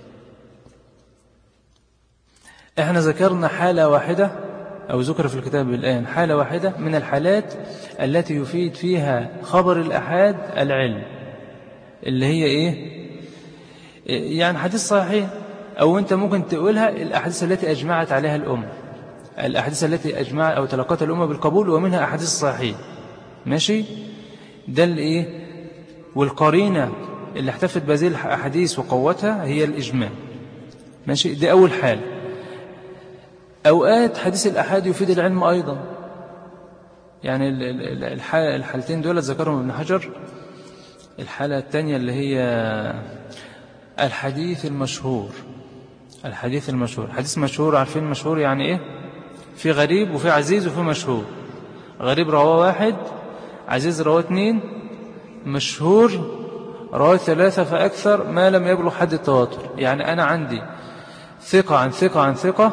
احنا ذكرنا حالة واحدة أو ذكر في الكتاب الآن حالة واحدة من الحالات التي يفيد فيها خبر الآحاد العلم، اللي هي إيه؟ يعني حديث صحيح، أو أنت ممكن تقولها الأحاديث التي أجمعت عليها الأمة، الأحاديث التي أجمعت أو تلقت الأمة بالقبول ومنها أحاديث صحيح، ماشي؟ ده الإيه؟ والقرينة اللي احتفت بهذه الأحاديث وقوتها هي الإجماع، ماشي؟ دي أول حال. أوقات حديث الأحاد يفيد العلم أيضا، يعني الحالتين دول ذكرهم ابن حجر. الحالة الثانية اللي هي الحديث المشهور، الحديث المشهور، حديث مشهور عارفين مشهور يعني إيه؟ في غريب وفي عزيز وفي مشهور. غريب رواه واحد، عزيز رواه اثنين، مشهور رواه ثلاثة فأكثر ما لم يبلغ حد التواتر. يعني أنا عندي ثقة عن ثقة عن ثقة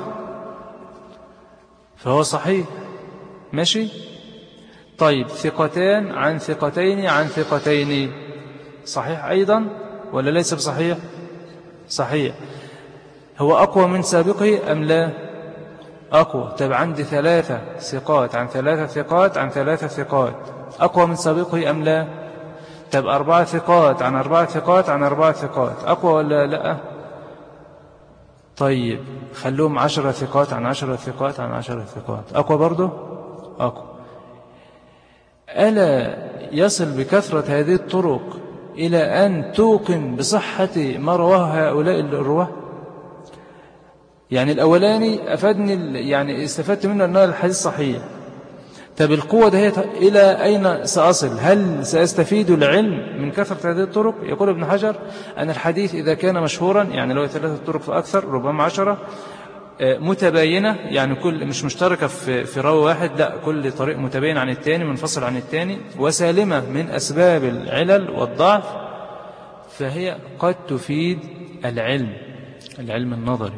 فهو صحيح، ماشي؟ طيب ثقتان عن ثقتين عن ثقتين صحيح أيضا ولا ليس بصحيح؟ صحيح. هو أقوى من سابقه أم لا؟ أقوى. طيب عندي ثلاثة ثقات عن ثلاثة ثقات عن ثلاثة ثقات، أقوى من سابقه أم لا؟ طيب أربعة ثقات عن أربعة ثقات عن أربعة ثقات، أقوى ولا لا؟ طيب خلوهم عشرة ثقات عن عشرة ثقات عن عشرة ثقات، أقوى برضو؟ أقوى. ألا يصل بكثرة هذه الطرق إلى أن توقن بصحة ما رواه هؤلاء الرواه؟ يعني الأولاني أفادني، يعني استفدت منه أنه الحديث صحيح. طب القوة ده إلى أين سأصل؟ هل سأستفيد العلم من كثرة هذه الطرق؟ يقول ابن حجر أن الحديث إذا كان مشهورا، يعني لو ثلاثة طرق فأكثر ربما عشرة، متباينة، يعني كل مش مشتركة في في راوي واحد، لا كل طريق متباين عن التاني، منفصل عن التاني، وسالمة من أسباب العلل والضعف، فهي قد تفيد العلم العلم النظري.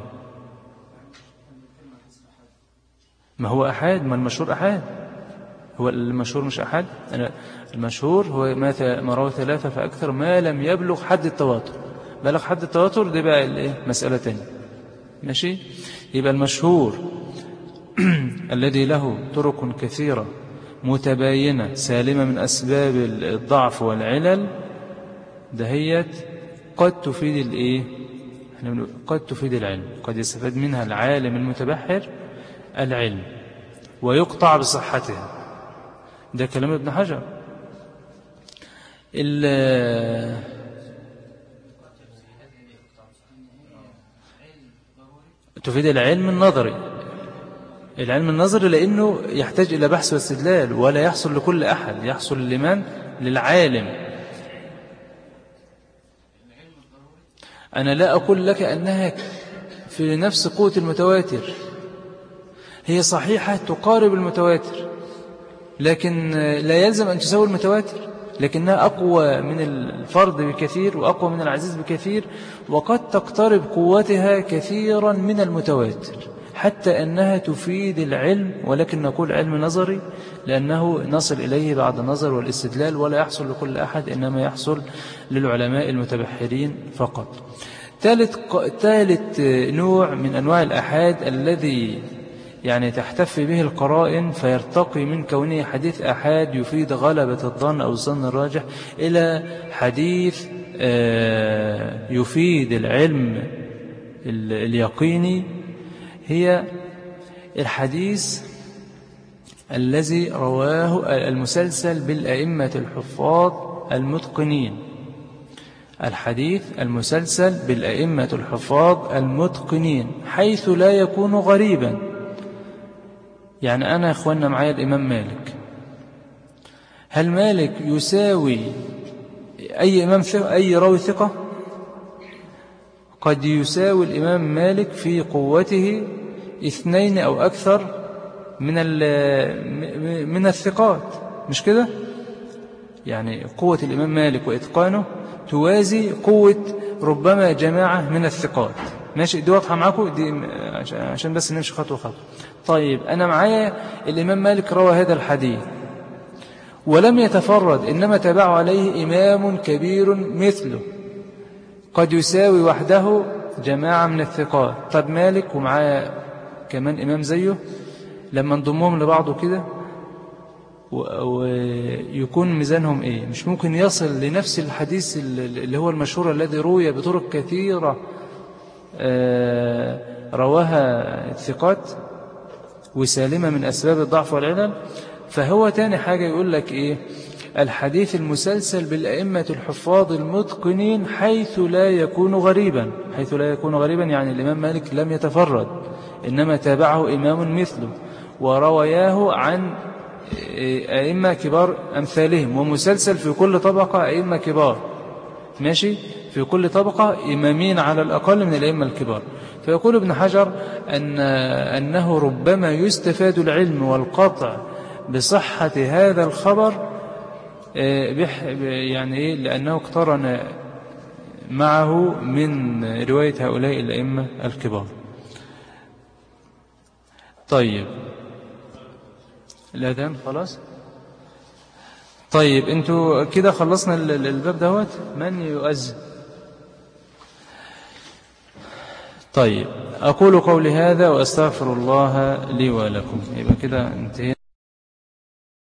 ما هو أحاد، ما المشهور أحاد، هو المشهور مش أحد. المشهور هو ما روى ثلاثة فأكثر ما لم يبلغ حد التواتر. بلغ حد التواتر دي بقى الايه مسألة تانية. ماشي. يبقى المشهور الذي له طرق كثيرة متباينة سالمة من أسباب الضعف والعلل، دهيت قد تفيد الايه قد تفيد العلم، قد يستفاد منها العالم المتبحر العلم ويقطع بصحتها. ده كلام ابن حجر. تفيد العلم النظري العلم النظري لأنه يحتاج إلى بحث واستدلال، ولا يحصل لكل أحد، يحصل لمن؟ للعالم. أنا لا أقول لك أنها في نفس قوة المتواتر، هي صحيحة تقارب المتواتر، لكن لا يلزم أن تساوي المتواتر، لكنها أقوى من الفرد بكثير وأقوى من العزيز بكثير، وقد تقترب قوتها كثيرا من المتواتر، حتى أنها تفيد العلم، ولكن نقول علم نظري لأنه نصل إليه بعد النظر والاستدلال، ولا يحصل لكل أحد، إنما يحصل للعلماء المتبحرين فقط. ثالث ثالث نوع من أنواع الأحاد الذي يعني تحتفي به القرائن فيرتقي من كونه حديث أحاد يفيد غلبة الظن أو الظن الراجح إلى حديث يفيد العلم اليقيني، هي الحديث الذي رواه المسلسل بالأئمة الحفاظ المتقنين. الحديث المسلسل بالأئمة الحفاظ المتقنين حيث لا يكون غريبا. يعني أنا أخوانا معايا الإمام مالك، هل مالك يساوي أي إمام ثقة، أي راوي ثقة؟ قد يساوي الإمام مالك في قوته اثنين أو أكثر من من الثقات، مش كده؟ يعني قوة الإمام مالك وإتقانه توازي قوة ربما جماعة من الثقات. ماشي، دي واضحة معاكم دي عشان بس نمشي خطوة خطوة. طيب أنا معايا الإمام مالك روى هذا الحديث ولم يتفرد، إنما تبع عليه إمام كبير مثله قد يساوي وحده جماعة من الثقات. طب مالك ومعاه كمان إمام زيه، لما نضمهم لبعضه كده ويكون ميزانهم إيه؟ مش ممكن يصل لنفس الحديث اللي هو المشهور الذي روي بطرق كثيرة رواها الثقات وسالمة من أسباب الضعف والعلل. فهو تاني حاجة يقول لك إيه؟ الحديث المسلسل بالأئمة الحفاظ المتقنين حيث لا يكون غريبا. حيث لا يكون غريبا يعني الإمام مالك لم يتفرد، إنما تابعه إمام مثله ورواياه عن أئمة كبار أمثالهم، ومسلسل في كل طبقة أئمة كبار. ماشي، في كل طبقة إمامين على الأقل من الأئمة الكبار. فيقول ابن حجر أن أنه ربما يستفاد العلم والقطع بصحة هذا الخبر يعني إيه؟ لأنه اقترن معه من رواية هؤلاء الأئمة الكبار. طيب الأذان خلاص. طيب انتوا كده خلصنا الباب دوت، من يؤذن؟ طيب أقول قولي هذا وأستغفر الله لي ولكم. يبقى كده انتهينا.